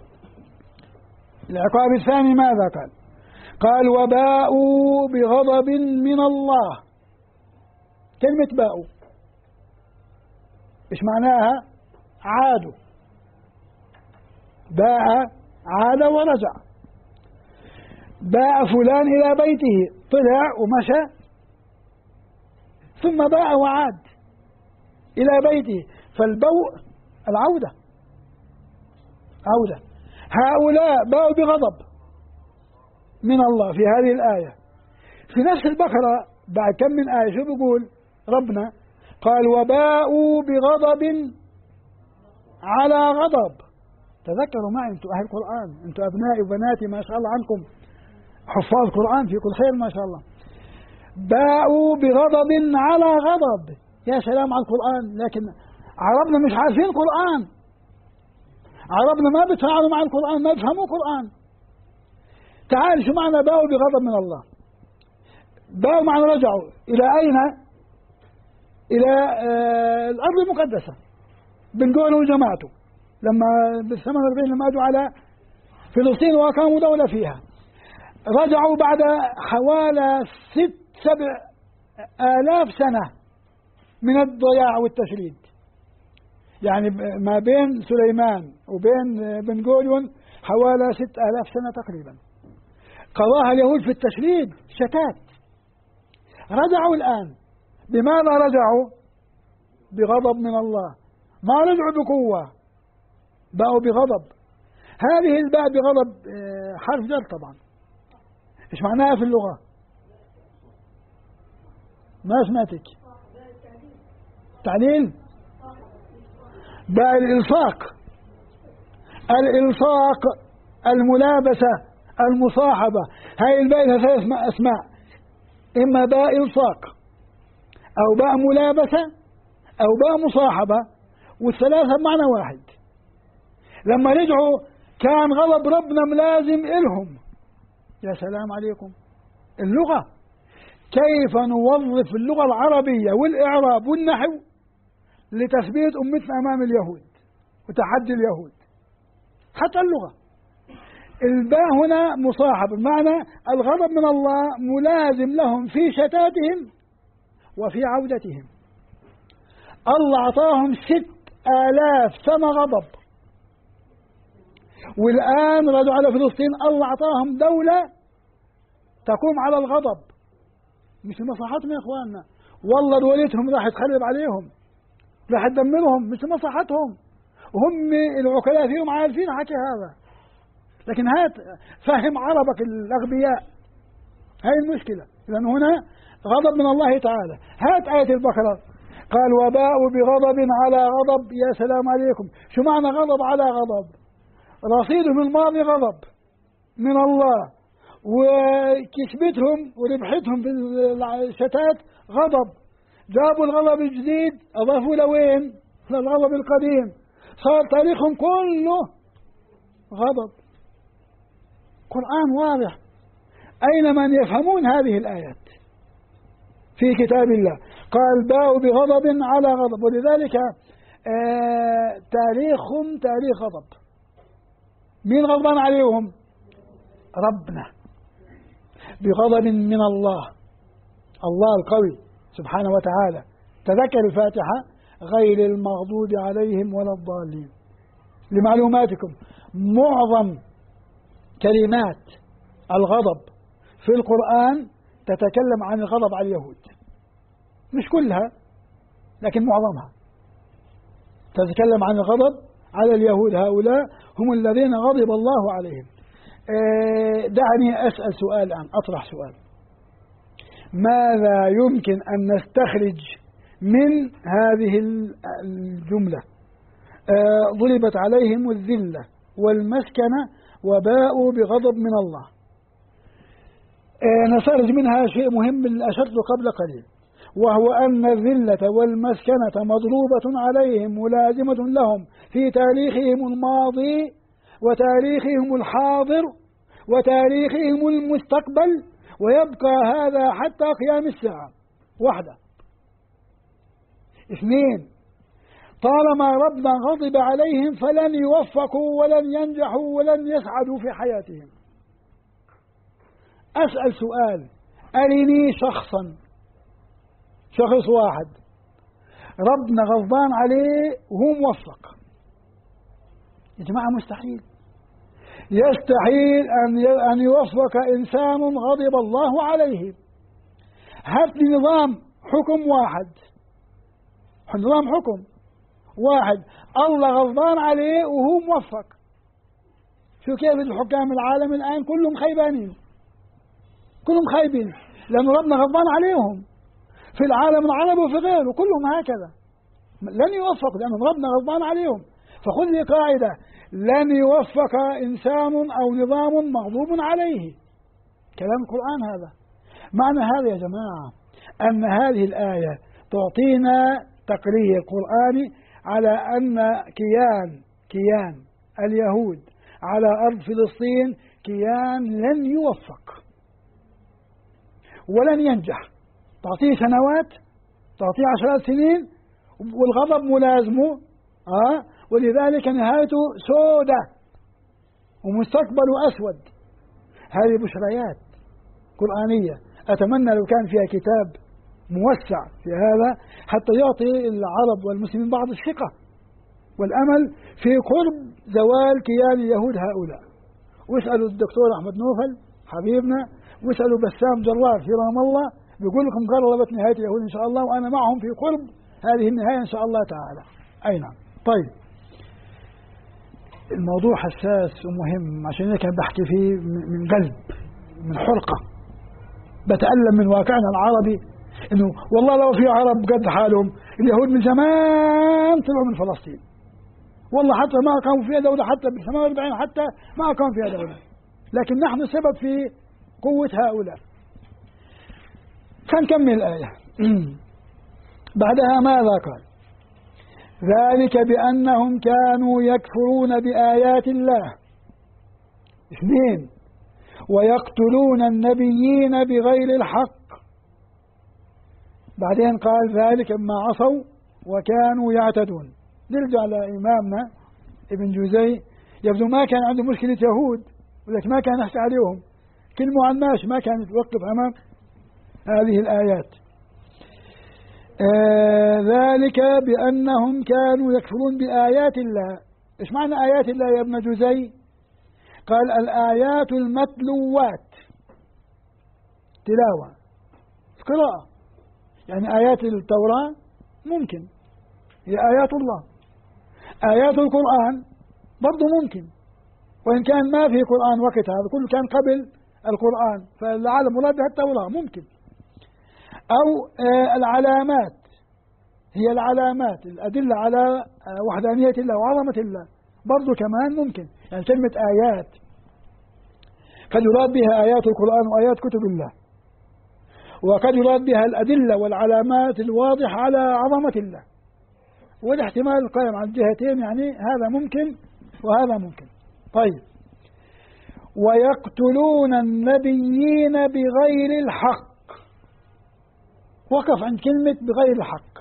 العقاب الثاني ماذا قال؟ قال وباءوا بغضب من الله. كلمة باءوا إيش معناها؟ عادوا. باء عاد ورجع. باء فلان إلى بيته، طلع ومشى ثم باء وعاد إلى بيته، فالبوء العودة، عودة. هؤلاء باءوا بغضب من الله في هذه الآية. في نفس البقرة بعد كم من آية شو بيقول ربنا؟ قال وباءوا بغضب على غضب. تذكروا معي أنتم أهل القرآن، أنتم أبنائي وبناتي ما شاء الله عنكم حفاظ قرآن، فيكم خير ما شاء الله. باءوا بغضب على غضب. يا سلام على القرآن. لكن عربنا مش عارفين القرآن، عربنا ما بيتفاعلوا مع القرآن، ما بيفهموا القرآن. تعال شو معنى باءوا بغضب من الله؟ باءوا معنى رجعوا إلى أين؟ إلى الأرض المقدسة. بنقول وجماعته لما بال48 لما أجوا على فلسطين وأقاموا دولة فيها، رجعوا بعد حوالي 6-7 آلاف سنة من الضياع والتشريد. يعني ما بين سليمان وبين بن غوريون حوالي 6000 سنة تقريبا قضاها اليهود في التشريد، شتات. رجعوا الآن. بماذا رجعوا؟ بغضب من الله. ما رجعوا بقوة، باءوا بغضب. هذه الباء بغضب حرف جر طبعا. ايش معناها في اللغة؟ ما سمعتك. تعليل. باء الإلصاق، الإلصاق، الملابسة، المصاحبة. هاي الباء لها 3 أسماء، إما باء إلصاق أو باء ملابسة أو باء مصاحبة، والثلاثة بمعنى واحد. لما رجعوا كان غضب ربنا ملازم إلهم. يا سلام عليكم. اللغة، كيف نوظف اللغة العربية والإعراب والنحو لتثبيت أمتنا أمام اليهود وتحدي اليهود. حتى اللغة الباء هنا مصاحب، بمعنى الغضب من الله ملازم لهم في شتاتهم وفي عودتهم. الله أعطاهم 6000 سنة غضب، والآن ردوا على فلسطين. الله أعطاهم دولة تقوم على الغضب، مش لمصلحتهم يا إخواننا. والله دولتهم راح تخرب عليهم، راح تدمرهم، مش لمصلحتهم. وهم العقلاء فيهم عارفين حكي هذا، لكن هات فهم عربك الأغبياء. هاي المشكلة. لأن هنا غضب من الله تعالى. هات آية البقرة، قال وباءوا بغضب على غضب. يا سلام عليكم. شو معنى غضب على غضب؟ رصيدهم الماضي غضب، من الله وكسبتهم وربحتهم في الشتات غضب، جابوا الغضب الجديد أضافوا لوين؟ للغضب القديم، صار تاريخهم كله غضب. قرآن واضح. أين من يفهمون هذه الآيات في كتاب الله؟ قال باءوا بغضب على غضب، ولذلك تاريخهم تاريخ غضب. مين غضبان عليهم؟ ربنا، بغضب من الله، الله القوي سبحانه وتعالى. تذكر الفاتحة غير المغضوب عليهم ولا الضالين. لمعلوماتكم معظم كلمات الغضب في القرآن تتكلم عن الغضب على اليهود، مش كلها لكن معظمها تتكلم عن الغضب على اليهود. هؤلاء هم الذين غضب الله عليهم. دعني أسأل سؤال الآن، أطرح سؤال: ماذا يمكن أن نستخرج من هذه الجملة؟ ضربت عليهم الذلة والمسكنة وباءوا بغضب من الله. نستخرج منها شيء مهم أشرت قبل قليل، وهو أن الذلة والمسكنة مضروبة عليهم ملازمة لهم في تاريخهم الماضي وتاريخهم الحاضر وتاريخهم المستقبل، ويبقى هذا حتى قيام الساعة. واحدة. اثنين، طالما ربنا غضب عليهم فلن يوفقوا ولن ينجحوا ولن يسعدوا في حياتهم. أسأل سؤال: أرني شخص واحد ربنا غضبان عليه وهو موفق. يا جماعة مستحيل، يستحيل أن يوفق إنسان غضب الله عليه. هات لي نظام حكم واحد، نظام حكم واحد الله غضبان عليه وهو موفق. شو كيف الحكام العالم الآن كلهم خيبانين، كلهم خايبين، لأن ربنا غضبان عليهم في العالم العربي وفي غيره، كلهم هكذا لن يوفق لأن ربنا غضبان عليهم. فخذ لي قاعدة: لن يوفق إنسان أو نظام مغضوب عليه. كلام القرآن هذا. معنى هذا يا جماعة أن هذه الآية تعطينا تقرير قرآني على أن كيان اليهود على أرض فلسطين كيان لن يوفق ولن ينجح. تعطيه سنوات، تعطيه 10 سنين، والغضب ملازمه، ولذلك نهايته سودة ومستقبله أسود. هذه بشريات قرآنية. أتمنى لو كان فيها كتاب موسع في هذا حتى يعطي العرب والمسلمين بعض الثقة والأمل في قرب زوال كيان اليهود هؤلاء. واسألوا الدكتور أحمد نوفل حبيبنا، واسألوا بسام جرار في رام الله، بيقول لكم قربت نهاية اليهود إن شاء الله، وأنا معهم في قرب هذه النهاية إن شاء الله تعالى. أي نعم. طيب، الموضوع حساس ومهم، عشان هيك بحكي فيه من قلب، من حرقة، بتألم من واقعنا العربي. إنه والله لو في عرب قد حالهم، اليهود من زمان طلعوا من فلسطين، والله حتى ما كانوا فيها دولة، حتى بال 48 حتى ما كان فيها دولة، لكن نحن السبب في قوة هؤلاء. فنكمل الآية. بعدها ماذا قال؟ ذلك بأنهم كانوا يكفرون بآيات الله. 2، ويقتلون النبيين بغير الحق. بعدين قال ذلك ما عصوا وكانوا يعتدون. نرجع لإمامنا ابن جوزي، يبدو ما كان عنده مشكلة يهود، ولكن ما كان يحكي عليهم كلمة عن ماشي، ما كان يتوقف أمام هذه الآيات. ذلك بأنهم كانوا يكفرون بآيات الله. إيش معنى آيات الله يا ابن جوزي؟ قال الآيات المتلوات، تلاوة، قراءة، يعني آيات التوراة ممكن هي آيات الله، آيات القرآن برضو ممكن، وإن كان ما في قرآن وقت هذا كله كان قبل القرآن، فالعالم مراد بها التوراة ممكن. أو العلامات، هي العلامات الأدلة على وحدانية الله وعظمة الله برضو كمان ممكن. يعني كلمة آيات قد يراد بها آيات القرآن وآيات كتب الله، وقد يراد بها الأدلة والعلامات الواضحة على عظمة الله، والاحتمال القائم على الجهتين، يعني هذا ممكن وهذا ممكن. طيب، ويقتلون النبيين بغير الحق، وقف عند كلمة بغير الحق.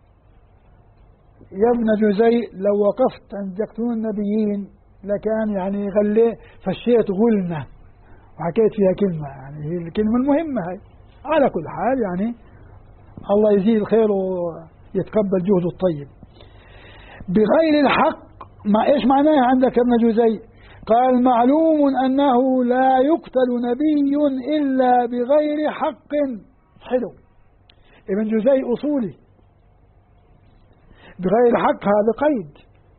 يا ابن جزي لو وقفت عند يقتلون النبيين لكان يعني فشيت غلنا وحكيت فيها كلمة، يعني هي الكلمة المهمة هاي. على كل حال يعني الله يزيد الخير ويتقبل جهده الطيب. بغير الحق ما إيش معناها عندك يا ابن جزي؟ قال معلوم أنه لا يقتل نبي إلا بغير حق. حلو، ابن جزي أصولي. بغير حق هذا قيد،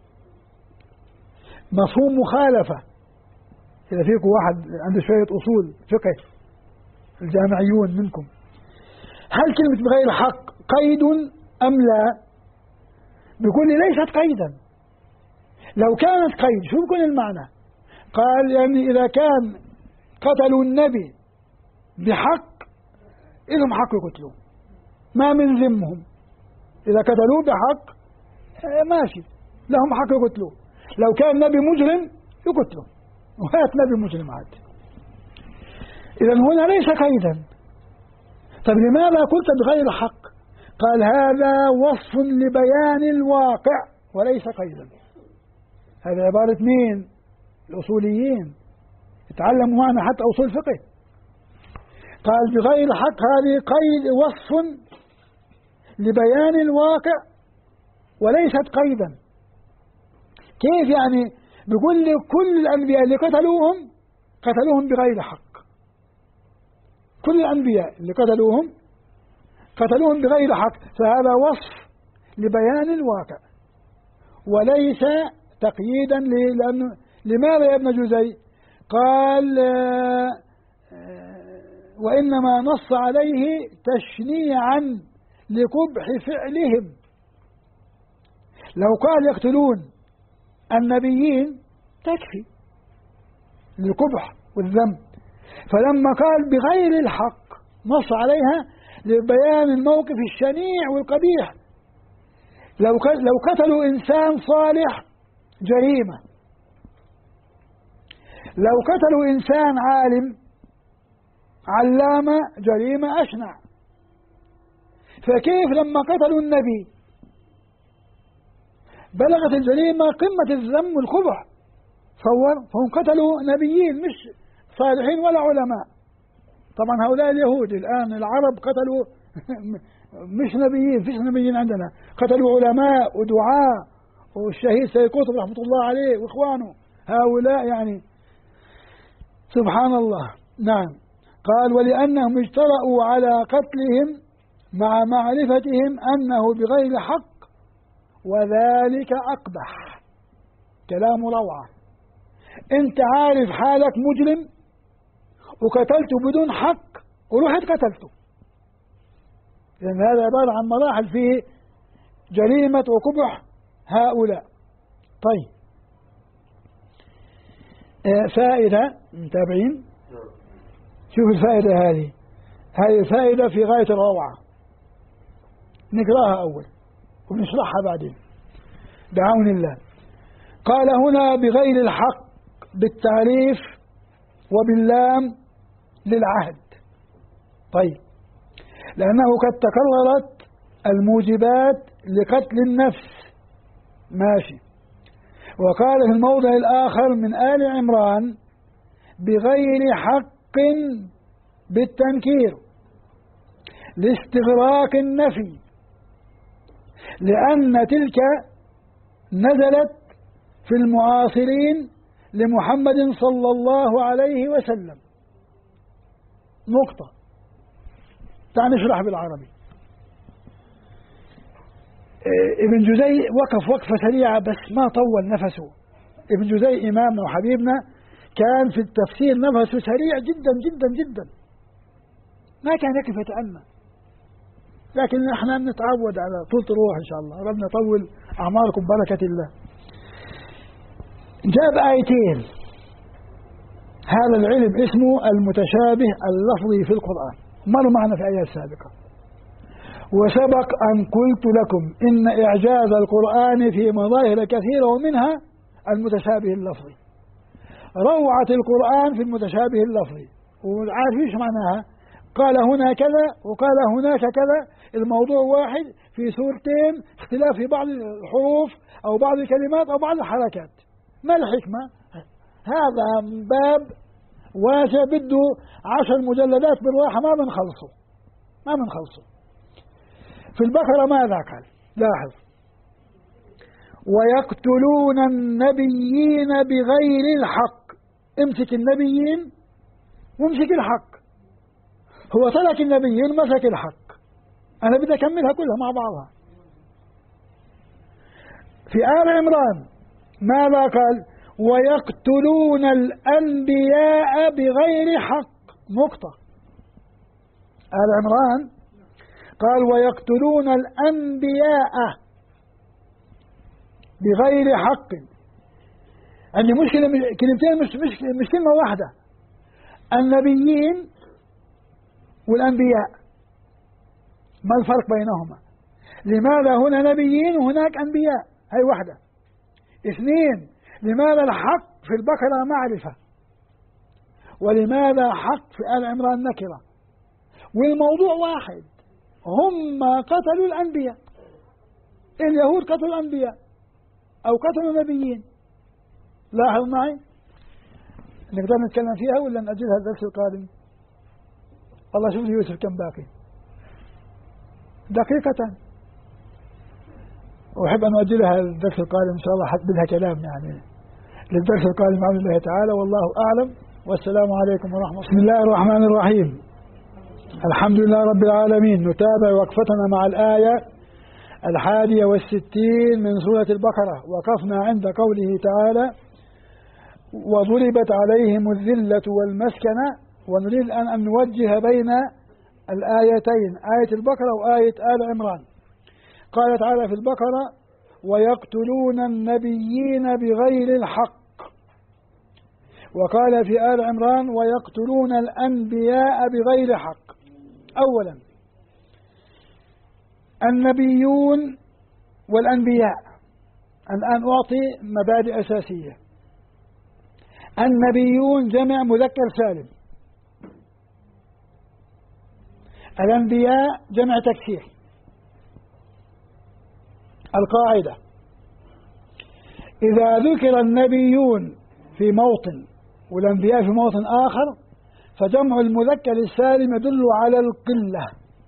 مفهوم مخالفة. إذا فيكم واحد عنده شوية أصول فقه الجامعيون منكم، هل كلمة بغير حق قيد أم لا؟ بيقول لي ليست قيدا. لو كانت قيد شو بيكون المعنى؟ قال يعني إذا كان قتلوا النبي بحق إلهم حق يقتلوه، ما من ذمهم. إذا قتلوه بحق ماشي، لهم حق يقتلوه. لو كان نبي مجرم يقتلوه، وهات نبي مجرم عاد. إذا هنا ليس قيدا. طيب لماذا قلت بغير حق؟ قال هذا وصف لبيان الواقع وليس قيدا. هذا عبارة مين؟ الأصوليين، يتعلموا معنا حتى أصول فقه. قال بغير حق هذه قيد، وصف لبيان الواقع وليست قيدا. كيف يعني؟ بيقول لي كل الأنبياء اللي قتلوهم بغير حق. كل الأنبياء اللي قتلوهم بغير حق، فهذا وصف لبيان الواقع وليس تقييدا. لأنه لماذا يا ابن جزي؟ قال وإنما نص عليه تشنيعا لقبح فعلهم. لو قال يقتلون النبيين تكفي للقبح والذنب، فلما قال بغير الحق نص عليها لبيان الموقف الشنيع والقبيح. لو قتلوا إنسان صالح جريمة، لو قتلوا إنسان عالم علامة جريمة أشنع، فكيف لما قتلوا النبي بلغت الجريمة قمة الذم والقبح؟ فهم قتلوا نبيين مش صالحين ولا علماء. طبعا هؤلاء اليهود الآن العرب قتلوا مش نبيين، فيش نبيين عندنا، قتلوا علماء ودعاء، والشهيد سيد قطب رحمة الله عليه وإخوانه. هؤلاء يعني سبحان الله. نعم، قال ولأنهم اجترأوا على قتلهم مع معرفتهم أنه بغير حق وذلك أقبح. كلام روعة. أنت عارف حالك مجرم وقتلته بدون حق ورحت قتلته، لأن هذا عبارة عن مراحل فيه جريمة وقبح هؤلاء. طيب، فائدة متابعين، شوف الفائدة هذه فائدة في غاية الروعة. نقراها أول ونشرحها بعدين بعون الله. قال هنا بغير الحق بالتعريف وباللام للعهد. طيب، لأنه قد تكررت الموجبات لقتل النفس، ماشي. وقال في الموضع الآخر من آل عمران بغير حق بالتنكير لاستغراق النفي، لأن تلك نزلت في المعاصرين لمحمد صلى الله عليه وسلم. نقطة. تعال نشرح بالعربي. ابن جزي وقف وقفة سريعة بس ما طول نفسه. ابن جزي إمامنا وحبيبنا كان في التفسير نفسه سريع جدا جدا جدا، ما كان يقف يتأنى. لكن احنا نتعود على طول الروح إن شاء الله، ربنا يطول أعماركم بركة الله. جاب آيتين هذا العلم اسمه المتشابه اللفظي في القرآن، مر معنا في آيات سابقة. وسبق أن قلت لكم إن إعجاز القرآن في مظاهر كثيرة ومنها المتشابه اللفظي. روعة القرآن في المتشابه اللفظي، وعارف ايش معناها؟ قال هنا كذا وقال هناك كذا، الموضوع واحد في سورتين، اختلاف في بعض الحروف أو بعض الكلمات أو بعض الحركات. ما الحكمة؟ هذا باب واسع بده 10 مجلدات بالراحة ما بنخلصه. في البقرة ماذا قال؟ لاحظ: ويقتلون النبيين بغير الحق. امسك النبيين وامسك الحق. هو ترك النبيين مسك الحق. أنا بدي أكملها كلها مع بعضها. في آل عمران ماذا قال؟ ويقتلون الأنبياء بغير حق. نقطة. آل عمران قال ويقتلون الأنبياء بغير حق. عندي مشكلة، كلمتين مش كلمة واحدة. النبيين والأنبياء، ما الفرق بينهما؟ لماذا هنا نبيين وهناك أنبياء؟ هي واحدة. اثنين، لماذا الحق في البقرة معرفة ولماذا حق في آل عمران نكرة؟ والموضوع واحد، هم قتلوا الأنبياء. اليهود قتلوا الأنبياء أو قتلوا النبيين. لاحظ معي، نقدر نتكلم فيها ولا نأجلها الدرس القادم؟ والله شوف لي يوسف كم باقي. دقيقة. وأحب أن أؤجلها الدرس القادم إن شاء الله، حتى بدها كلام يعني للدرس القادم بإذن الله تعالى، والله أعلم. والسلام عليكم ورحمة الله. بسم الله الرحمن الرحيم. الحمد لله رب العالمين. نتابع وقفتنا مع الآية 61 من سورة البقرة. وقفنا عند قوله تعالى: وضربت عليهم الذلة والمسكنة. ونريد الآن أن نوجه بين الآيتين، آية البقرة وآية آل عمران. قال تعالى في البقرة: ويقتلون النبيين بغير الحق. وقال في آل عمران: ويقتلون الأنبياء بغير حق. أولا، النبيون والأنبياء. الآن أعطي مبادئ أساسية. النبيون جمع مذكر سالم، الأنبياء جمع تكسير. القاعدة: إذا ذكر النبيون في موطن والأنبياء في موطن آخر فجمع المذكر السالم يدل على القلة،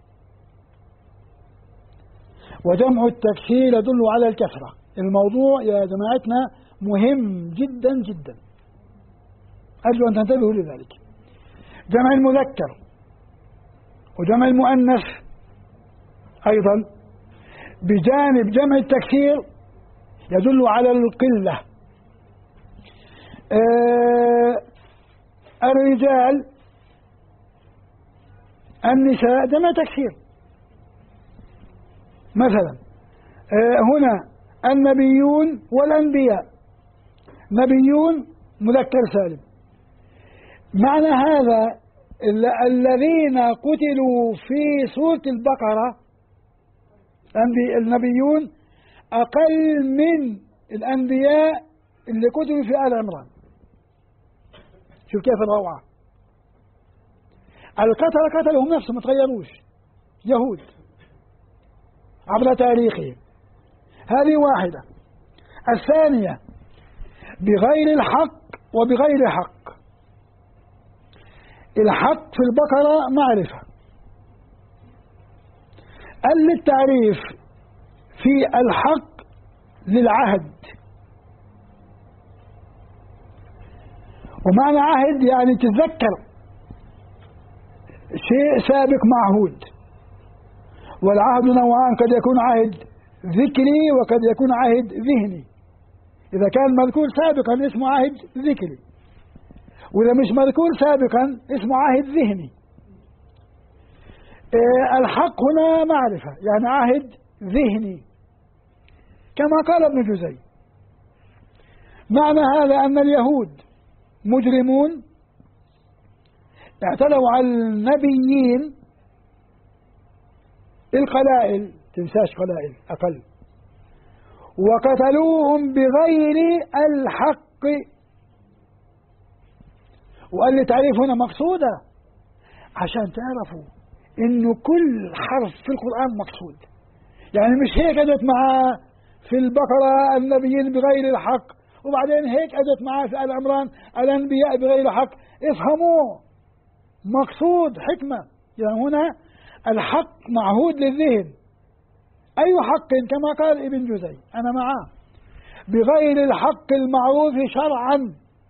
وجمع التكسير يدل على الكثرة. الموضوع يا جماعتنا مهم جدا جدا، أرجو أن تنتبهوا لذلك. جمع المذكر وجمع المؤنث أيضا بجانب جمع التكسير يدل على القلة. الرجال، النساء جمع تكسير. مثلا هنا النبيون والأنبياء، نبيون مذكر سالم. معنى هذا الذين قتلوا في سورة البقرة النبيون أقل من الأنبياء اللي قتلوا في آل عمران. شوف كيف الروعة. القتلة قتلهم نفسهم ما تغيروش، يهود عبر تاريخهم. هذه واحدة. الثانية بغير الحق وبغير حق. الحق في البقرة معرفة. التعريف في الحق للعهد، ومعنى عهد يعني تتذكر شيء سابق معهود. والعهد نوعان، قد يكون عهد ذكري وقد يكون عهد ذهني. إذا كان مذكور سابقا اسمه عهد ذكري، وإذا مش مذكور سابقا اسمه عهد ذهني. الحق هنا معرفة يعني عهد ذهني كما قال ابن جزي. معنى هذا أن اليهود مجرمون اعتدوا على النبيين القلائل، تنساش قلائل أقل، وقتلوهم بغير الحق. وقال لي تعريف هنا مقصودة عشان تعرفوا إنه كل حرف في القرآن مقصود. يعني مش هيك أجت معاه في البقرة النبيين بغير الحق، وبعدين هيك أجت معاه في آل عمران الأنبياء بغير الحق. افهموا مقصود حكمة. يعني هنا الحق معهود للذهن. أي حق كما قال ابن جزي أنا معاه، بغير الحق المعروف شرعا.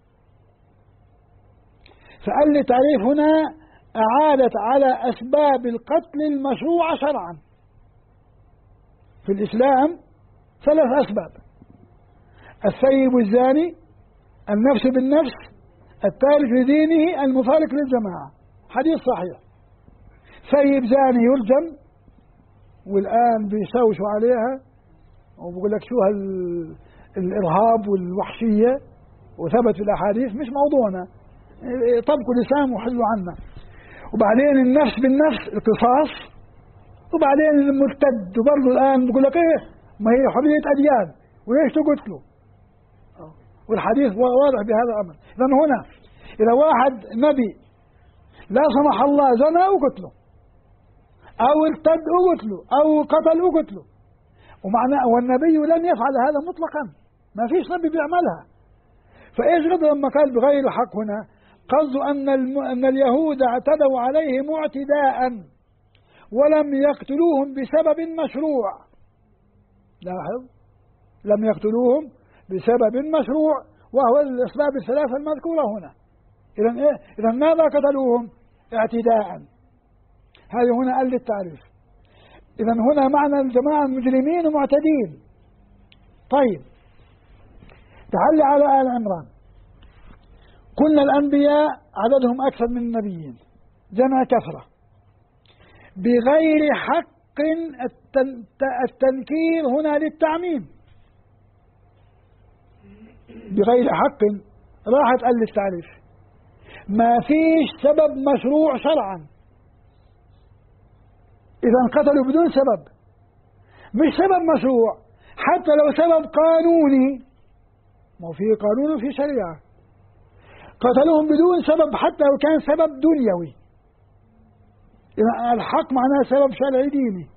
فقال لي تعريف هنا أعادت على أسباب القتل المشروع شرعا. في الإسلام 3 أسباب: الثيب والزاني، النفس بالنفس، التارك لدينه، المفارق للجماعة. حديث صحيح. ثيب زاني يرجم، والآن بيشوشوا عليها وبقول لك شو الإرهاب والوحشية، وثبت في الأحاديث، مش موضوعنا، طبقوا لسان وحلوا عنا. وبعدين النفس بالنفس القصاص، وبعدين المرتد. وبرضه الآن بقول لك إيه، ما هي حرية أديان وليش تقتلوا، والحديث واضح بهذا الأمر. إذن هنا إذا واحد نبي لا سمح الله زنى وقتله، أو ارتد وقتله، أو قتل وقتله، والنبي لن يفعل هذا مطلقا، ما فيش نبي بيعملها. فإيش قصده لما قال بغير الحق هنا؟ قصده أن اليهود اعتدوا عليهم اعتداء ولم يقتلوهم بسبب مشروع. لاحظ، لم يقتلوهم بسبب مشروع، وهو الأسباب الثلاثة المذكورة هنا. إذن إيه؟ إذن ماذا قتلوهم؟ اعتداء. هذه هنا قال للتعريف. إذن هنا معنى الجماعة مجرمين ومعتدين. طيب تعالى على آل عمران. كل الأنبياء عددهم أكثر من النبيين، جمع كثرة، بغير حق. التنكير هنا للتعميم، بغير حق راحت قال للتعريف. ما فيش سبب مشروع شرعا. إذا قتلوا بدون سبب، مش سبب مشروع. حتى لو سبب قانوني، ما في قانون وفي شريعة، قتلوهم بدون سبب حتى لو كان سبب دنيوي. إذا الحق معناه سبب شرعي ديني.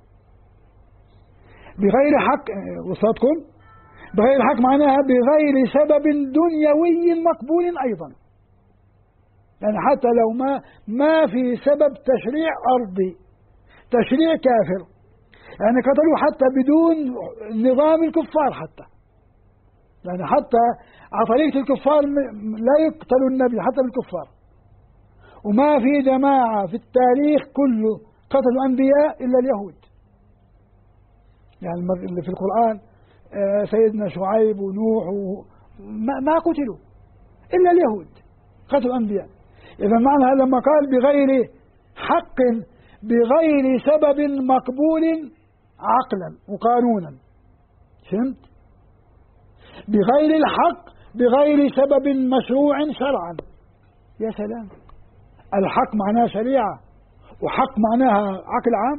بغير حق، وصلتكم؟ بغير حق معناها بغير سبب دنيوي مقبول أيضا. يعني حتى لو ما في سبب تشريع أرضي، تشريع كافر، يعني قتلوا حتى بدون نظام الكفار. حتى يعني حتى على طريقة الكفار لا يقتل النبي حتى بالكفار. وما في جماعة في التاريخ كله قتلوا أنبياء إلا اليهود. يعني اللي في القرآن سيدنا شعيب ونوح ما قتلوا إلا اليهود، قتلوا أنبياء. إذا معنى لما قال بغير حق، بغير سبب مقبول عقلا وقانونا، فهمت؟ بغير الحق، بغير سبب مشروع شرعا. يا سلام، الحق معناه شريعة، وحق معناها عقل عام.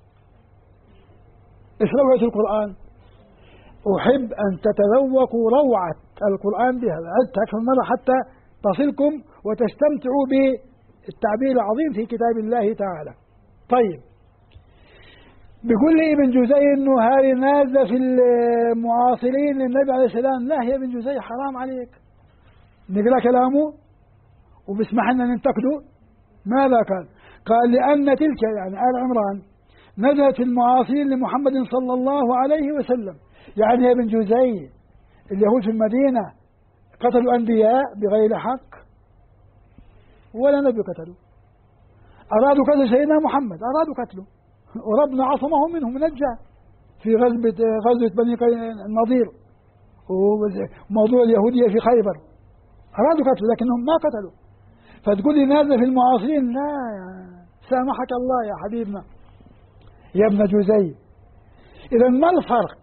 ايش روعة القرآن؟ أحب أن تتذوقوا روعة القرآن بهذا. عدت أكثر مرة حتى تصلكم وتستمتعوا بالتعبير العظيم في كتاب الله تعالى. طيب، بيقول لي ابن جزي انه هذه نازله في المعاصرين للنبي عليه السلام. لا يا ابن جزي، حرام عليك نقرا كلامه وبسمح لنا ننتقده. ماذا قال؟ قال لأن تلك يعني آل عمران نزلت في المعاصرين لمحمد صلى الله عليه وسلم. يعني يا ابن جزي، اليهود في المدينة قتلوا أنبياء بغير حق ولا نبي قتلوا. أرادوا قتل سيدنا محمد، أرادوا قتله، وربنا عصمهم منهم، نجى في غزوة بني النضير وموضوع اليهودية في خيبر. أرادوا قتله لكنهم ما قتلوا. فتقول لي نازل في المعاصرين؟ لا، سامحك الله يا حبيبنا يا ابن جزي. إذا ما الفرق؟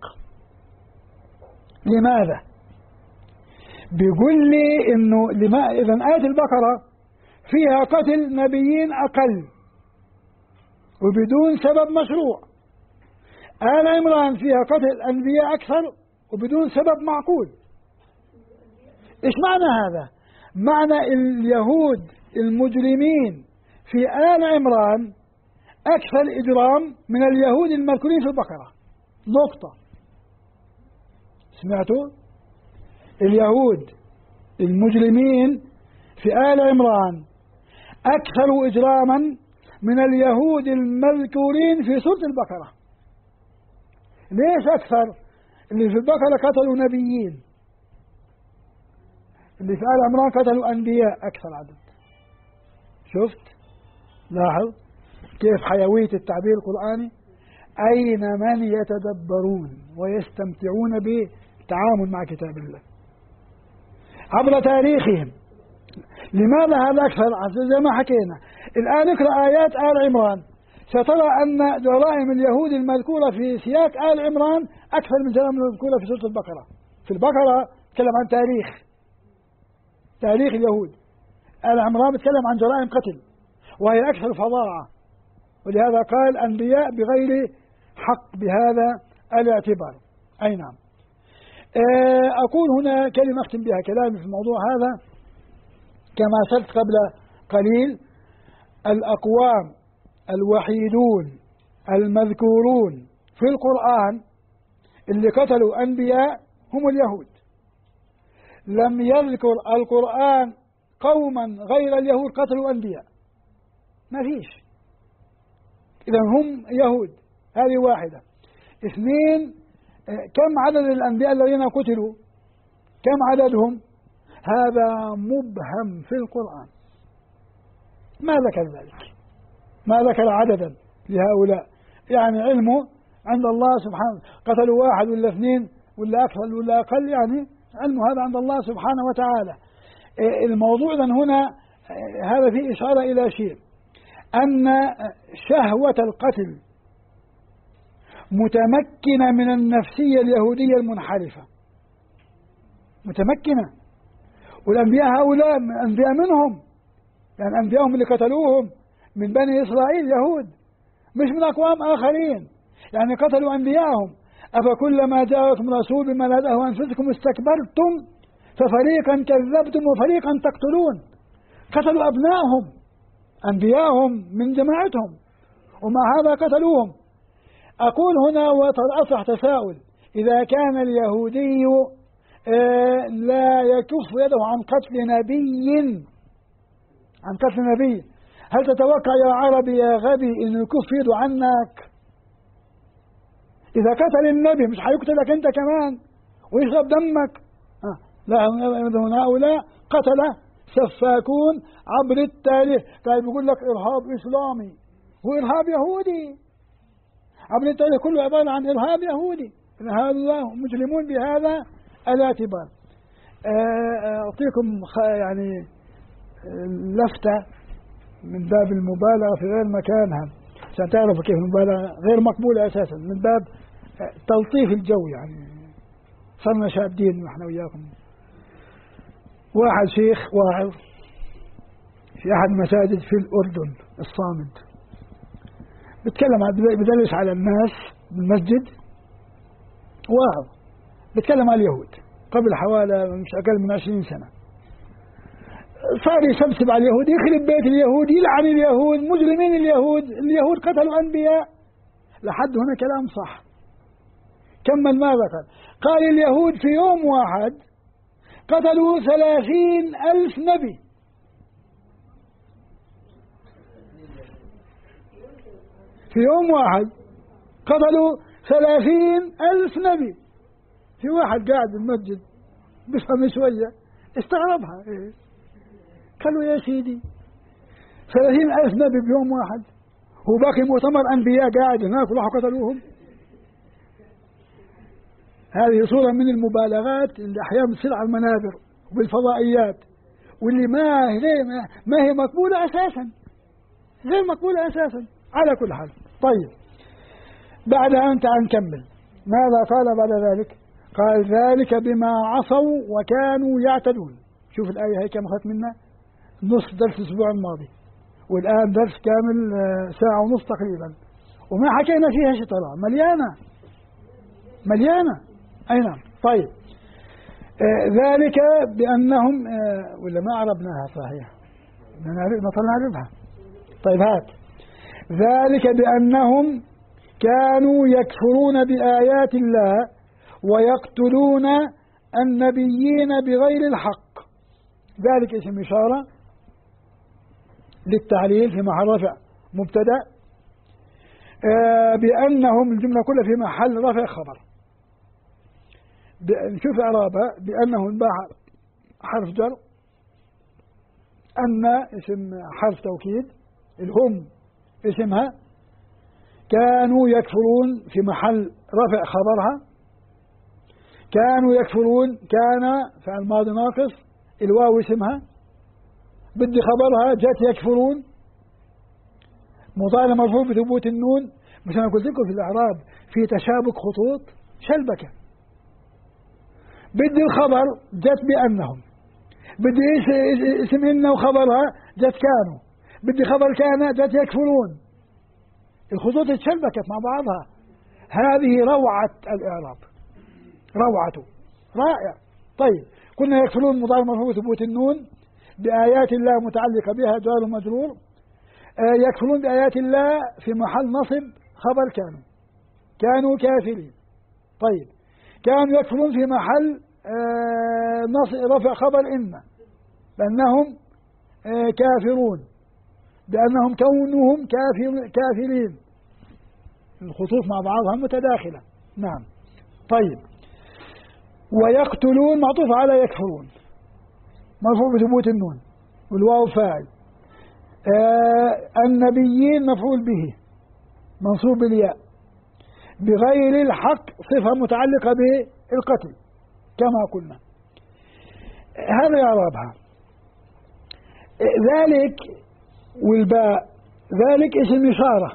لماذا؟ بيقول لي إنه إذا آية البقرة فيها قتل نبيين أقل وبدون سبب مشروع. آل عمران فيها قتل أنبياء أكثر وبدون سبب معقول. إيش معنى هذا؟ معنى اليهود المجرمين في آل عمران أكثر إجرام من اليهود المذكورين في البقرة. نقطة. سمعتوا؟ اليهود المجرمين في آل عمران أكثر إجراما من اليهود المذكورين في سورة البقرة. ليش أكثر؟ اللي في البقرة قتلوا نبيين، اللي في آل عمران قتلوا أنبياء أكثر عدد. شفت؟ لاحظ كيف حيوية التعبير القرآني. أين من يتدبرون ويستمتعون بالتعامل مع كتاب الله عبر تاريخهم. لماذا هذا أكثر؟ زي ما حكينا الآن اقرأ آيات آل عمران سترى أن جرائم اليهود المذكورة في سياق آل عمران أكثر من جرائم المذكورة في سورة البقرة. في البقرة تكلم عن تاريخ اليهود. آل عمران بتكلم عن جرائم قتل وهي أكثر فظاعة، ولهذا قال أنبياء بغير حق بهذا الاعتبار. أي نعم. أقول هنا كلمة أختم بها كلامي في الموضوع هذا. كما أشرت قبل قليل الأقوام الوحيدون المذكورون في القرآن اللي قتلوا أنبياء هم اليهود. لم يذكر القرآن قوما غير اليهود قتلوا أنبياء، ما فيش. إذا هم يهود. هذه واحدة. اثنين، كم عدد الأنبياء الذين قتلوا؟ كم عددهم؟ هذا مبهم في القرآن، ما ذكر ذلك، ما ذكر عددا لهؤلاء. يعني علمه عند الله سبحانه، قتلوا واحد ولا اثنين ولا أكثر ولا أقل، يعني علمه هذا عند الله سبحانه وتعالى. الموضوع هنا هذا فيه إشارة إلى شيء، أن شهوة القتل متمكنة من النفسية اليهودية المنحرفة، متمكنة. والأنبياء هؤلاء أنبياء منهم، يعني أنبياءهم اللي قتلوهم من بني إسرائيل يهود، مش من أقوام آخرين. يعني قتلوا أنبياءهم. أفكلما جاءكم رسول بما لا تهوى أنفسكم استكبرتم ففريقا كذبتم وفريقا تقتلون. قتلوا أبنائهم أنبياءهم من جماعتهم ومع هذا قتلوهم. أقول هنا وأطرح تساؤل: إذا كان اليهودي لا يكف يده عن قتل نبي، هل تتوقع يا عربي يا غبي إنه يكف يده عنك؟ إذا قتل النبي مش هيقتلك أنت كمان ويشرب دمك؟ لا، هؤلاء قتل سفاكون عبر التاريخ. قال بيقول لك إرهاب إسلامي وإرهاب يهودي، عبر التاريخ كله عبارة عن إرهاب يهودي. هؤلاء مجرمون بهذا الاعتبار. أعطيكم يعني لفتة من باب المبالغة في غير مكانها عشان تعرفوا كيف المبالغة غير مقبولة أساسا، من باب تلطيف الجو. يعني صرنا شادين نحن وياكم. واحد شيخ واعظ في أحد المساجد في الأردن الصامد بدرس على الناس بالمسجد، واعظ بيتكلم على اليهود قبل حوالي مش أقل من 20 سنة. صار يسبسب على اليهود، يخرب بيت اليهود، يلعن اليهود، مجرمين اليهود قتلوا أنبياء. لحد هنا كلام صح. كمل ماذا قال اليهود في يوم واحد قتلوا 30,000 نبي. في يوم واحد قتلوا 30,000 نبي. في واحد قاعد بالمسجد بيفهم شوية استغربها. قالوا يا سيدي 30,000 نبي بيوم واحد، هو باقي مؤتمر أنبياء قاعد هناك وراحوا قتلوهم؟ هذه صورة من المبالغات اللي أحيانا بتصير على المنابر وبالفضائيات، واللي ما هي مقبولة أساسا، غير مقبولة أساسا. على كل حال، طيب بعد أن نكمل ماذا قال بعد ذلك؟ قال ذلك بما عصوا وكانوا يعتدون. شوف الآية هي كم أخذت منا. نص درس الأسبوع الماضي، والآن درس كامل ساعة ونص تقريبا، وما حكينا فيها شيء. طلع مليانة. أي نعم. طيب، ذلك بأنهم ولا ما عربناها صحيح، نطلع نعرفها. طيب هات. ذلك بأنهم كانوا يكفرون بآيات الله ويقتلون النبيين بغير الحق. ذلك اسم إشارة للتعليل في محل رفع مبتدأ، بأنهم الجملة كلها في محل رفع خبر. نشوف إعرابها. بأنهم حرف جر، أن اسم حرف توكيد، الهم اسمها، كانوا يكفرون في محل رفع خبرها. كانوا يكفرون، كان فعل ماضي ناقص، الواو اسمها، بدي خبرها جت يكفرون، مضارع مرفوع بثبوت النون. مش أنا قلت لكم في الإعراب في تشابك خطوط شلبكة. بدي الخبر جت بأنهم، بدي اسم إن وخبرها جت كانوا، بدي خبر كان جت يكفرون. الخطوط اتشبكت مع بعضها. هذه روعة الإعراب، روعته رائع. طيب، كنا يكفرون مضارع مرفوع ثبوت النون، بآيات الله متعلقة بها جار ومجرور. يكفرون بآيات الله في محل نصب خبر كانوا كافرين. طيب، كانوا يكفرون في محل رفع خبر إن، لأنهم كافرون، بأنهم كونهم كافرين. الخطوط مع بعضها متداخلة. نعم. طيب، ويقتلون معطوف على يكفرون، مرفوع بثبوت النون والواو فاعل. النبيين مفعول به منصوب بالياء، بغير الحق صفة متعلقة بالقتل كما قلنا. هذا إعرابها. ذلك والباء، ذلك اسم إشارة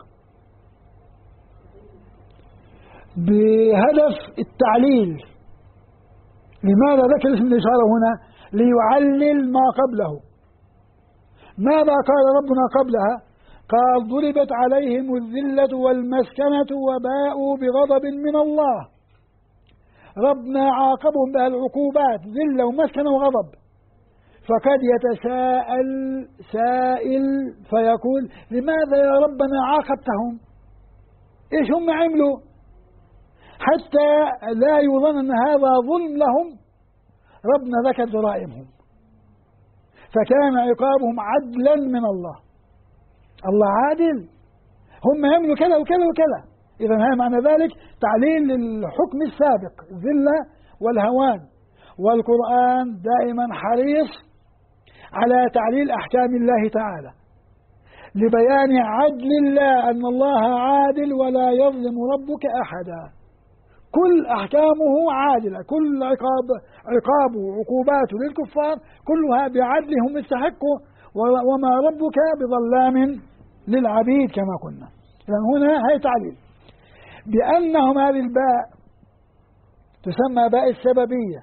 بهدف التعليل. لماذا ذكر اسم الإشارة هنا؟ ليعلل ما قبله. ماذا قال ربنا قبلها؟ قال ضربت عليهم الذلة والمسكنة وباءوا بغضب من الله. ربنا عاقبهم بها العقوبات، ذلة ومسكنة وغضب. فقد يتساءل سائل فيقول لماذا يا ربنا عاقبتهم؟ ايش هم عملوا؟ حتى لا يظن ان هذا ظلم لهم، ربنا ذكر جرائمهم، فكان عقابهم عدلا من الله. الله عادل، هم عملوا كذا وكذا وكذا. إذا هذا معنى ذلك تعليل للحكم السابق، الذلة والهوان. والقرآن دائما حريص على تعليل أحكام الله تعالى لبيان عدل الله، أن الله عادل ولا يظلم ربك أحدا. كل أحكامه عادلة، كل عقابه وعقوباته للكفار كلها بعدلهم يستحقوا، وما ربك بظلام للعبيد كما قلنا. لأن هنا هي تعليل بأنهم، هذه الباء تسمى باء السببية،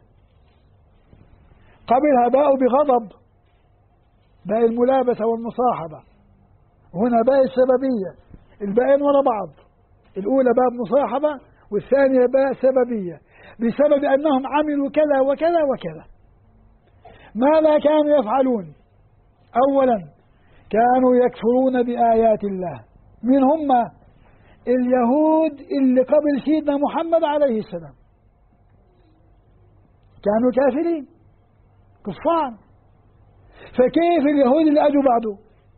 قبلها باء بغضب، باء الملابسة والمصاحبة. هنا باء السببية، الباءين وراء بعض، الأولى باء مصاحبة والثانية باء سببية، بسبب أنهم عملوا كذا وكذا وكذا. ماذا كانوا يفعلون؟ أولا كانوا يكفرون بآيات الله. من هم؟ اليهود اللي قبل سيدنا محمد عليه السلام كانوا كافرين كفار. فكيف اليهود اللي أجوا بعده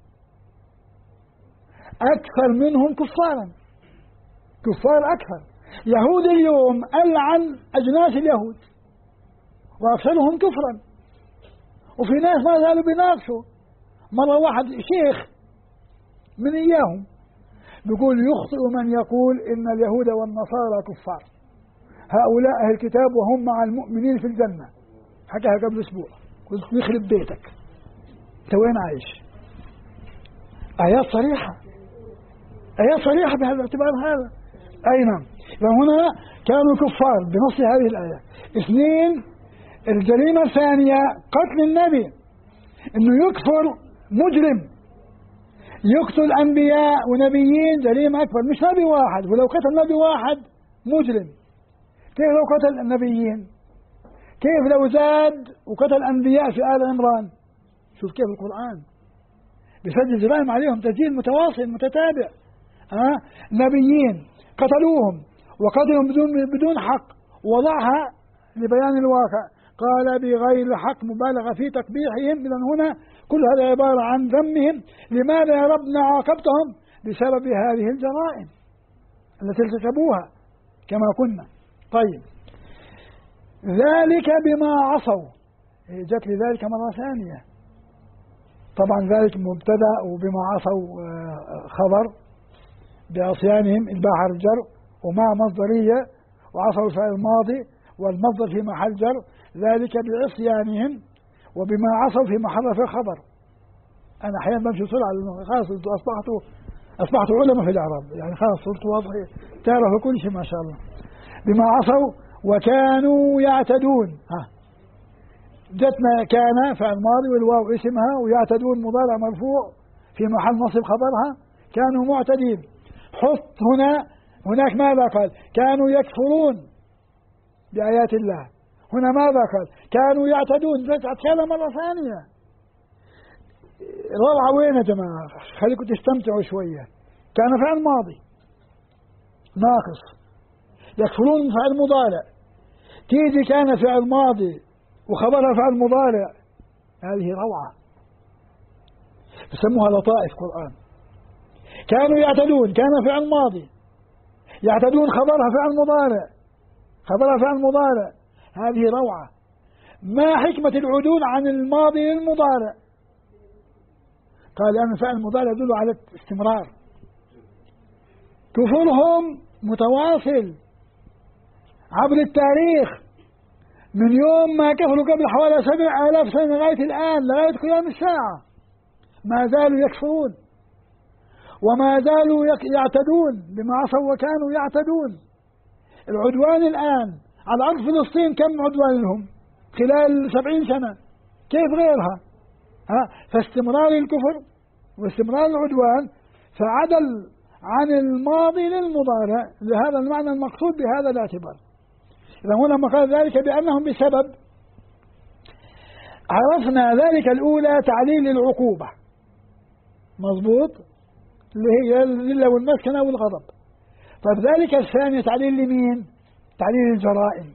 أكثر منهم كفارا، كفار أكثر. يهود اليوم ألعن أجناس اليهود وأكثرهم كفرا، وفي ناس ما زالوا بيناقشوا. مرة واحد شيخ من إياهم بيقول يخطئ من يقول إن اليهود والنصارى كفار، هؤلاء أهل الكتاب وهم مع المؤمنين في الجنة. حكاها قبل أسبوع، قلت يخرب بيتك، أنت وين عايش؟ آيات صريحة، آيات صريحة بهذا الاعتبار هذا. أي نعم. فهنا كانوا كفار بنص هذه الآية. اثنين، الجريمة الثانية قتل النبي. إنه يكفر مجرم يقتل أنبياء ونبيين جريمة أكبر، مش نبي واحد، ولو قتل نبي واحد مجرم، كيف لو قتل النبيين؟ كيف لو زاد وقتل أنبياء في آل عمران؟ شوف كيف القرآن بيسجل جرائم عليهم تسجيل متواصل متتابع. نبيين قتلوهم وقتلهم بدون حق، وضعها لبيان الواقع، قال بغير حق مبالغة في تقبيحهم. إذن هنا كل هذا عبارة عن ذمهم. لماذا يا ربنا عاقبتهم؟ بسبب هذه الجرائم التي ارتكبوها كما كنا. طيب، ذلك بما عصوا، جت لذلك مرة ثانية، طبعا ذلك مبتدأ، وبما عصوا خبر، بعصيانهم الباحر الجر، ومع مصدرية، وعصوا الفعل الماضي والمصدر في محل جر، ذلك بعصيانهم، وبما عصوا في محل في خبر. أنا أحيانا بمشي بسرعة لأنه خلاص أصبحت علماء في الإعراب، يعني خلاص صرت واضح تعرف كل شيء ما شاء الله. بما عصوا وكانوا يعتدون، جتنا كان فعل ماضي والواو اسمها، ويعتدون مضارع مرفوع في محل نصب خبرها، كانوا معتدين. حط هناك ماذا قال؟ كانوا يكفرون بآيات الله. هنا ماذا قال؟ كانوا يعتدون. رجعت كلمة مرة ثانية. روعة وين يا جماعة؟ خليكم تستمتعوا شوية. كان فعل ماضي ناقص، يكفرون فعل مضارع، تيجي كان فعل ماضي وخبرها فعل مضارع، هذه روعة يسموها لطائف قرآن. كانوا يعتدون، كان فعل ماضي، يعتدون خبرها فعل مضارع، هذه روعة. ما حكمة العدول عن الماضي للمضارع؟ قال لأن فعل المضارع يدل على الاستمرار. كفرهم متواصل عبر التاريخ، من يوم ما كفروا قبل حوالي 7000 سنة لغاية الآن، لغاية قيام الساعة ما زالوا يكفرون وما زالوا يعتدون. بما عصوا وكانوا يعتدون. العدوان الآن على أرض فلسطين كم عدوان لهم خلال 70 سنة؟ كيف غيرها؟ فاستمرار الكفر واستمرار العدوان فعدل عن الماضي للمضارع، لهذا المعنى المقصود بهذا الاعتبار. إذا هنا ما قال ذلك بأنهم بسبب، عرفنا ذلك الأولى تعليل العقوبة، مضبوط، اللي هي الذلة والمسكنة والغضب. طيب ذلك الثاني تعليل لمين؟ تعليل الجرائم،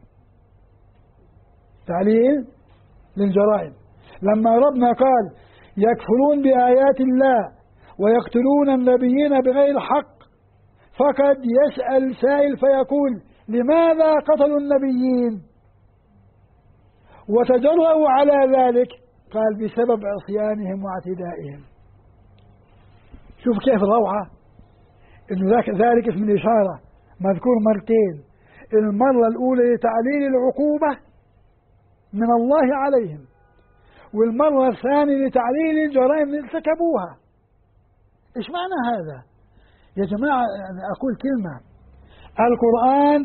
تعليل للجرائم. لما ربنا قال يكفرون بآيات الله ويقتلون النبيين بغير حق، فقد يسأل سائل فيقول لماذا قتلوا النبيين وتجرؤوا على ذلك؟ قال بسبب عصيانهم واعتدائهم. شوف كيف الروعة، إنه ذلك اسم الإشارة مذكور مرتين، المرة الأولى لتعليل العقوبة من الله عليهم، والمرة الثانية لتعليل الجرائم اللي ارتكبوها. إيش معنى هذا يا جماعة؟ أنا أقول كلمة، القرآن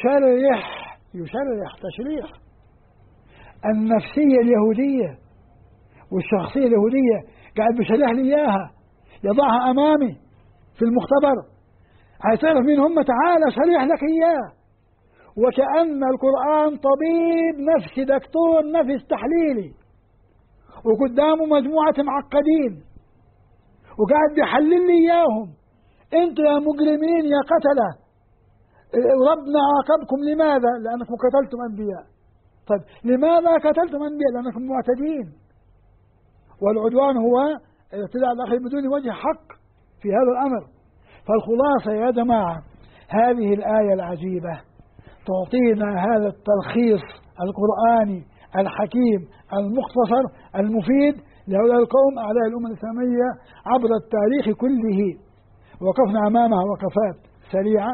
يشرح تشريح النفسية اليهودية والشخصية اليهودية، قاعد بيشرح لي إياها، يضعها أمامي في المختبر، عايز تعرف مين هم؟ تعال أشرح لك إياه. وكأن القرآن طبيب نفسي، دكتور نفس تحليلي، وقدامه مجموعة معقدين وقاعد بيحلل لي إياهم. أنتوا يا مجرمين يا قتلة، ربنا عاقبكم لماذا؟ لأنكم قتلتم أنبياء. طيب لماذا قتلتم أنبياء؟ لأنكم معتدين، والعدوان هو الاعتداء على الآخر بدون وجه حق في هذا الأمر. فالخلاصة يا جماعة، هذه الآية العجيبة تعطينا هذا التلخيص القرآني الحكيم المختصر المفيد لهؤلاء القوم أعداء الأمة الإسلامية عبر التاريخ كله. وقفنا أمامها وقفات سريعة،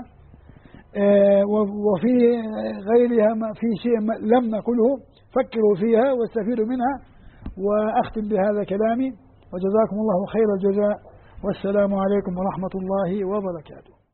وفي غيرها في شيء لم نقله، فكروا فيها واستفيدوا منها. وأختم بهذا كلامي، وجزاكم الله خير الجزاء، والسلام عليكم ورحمة الله وبركاته.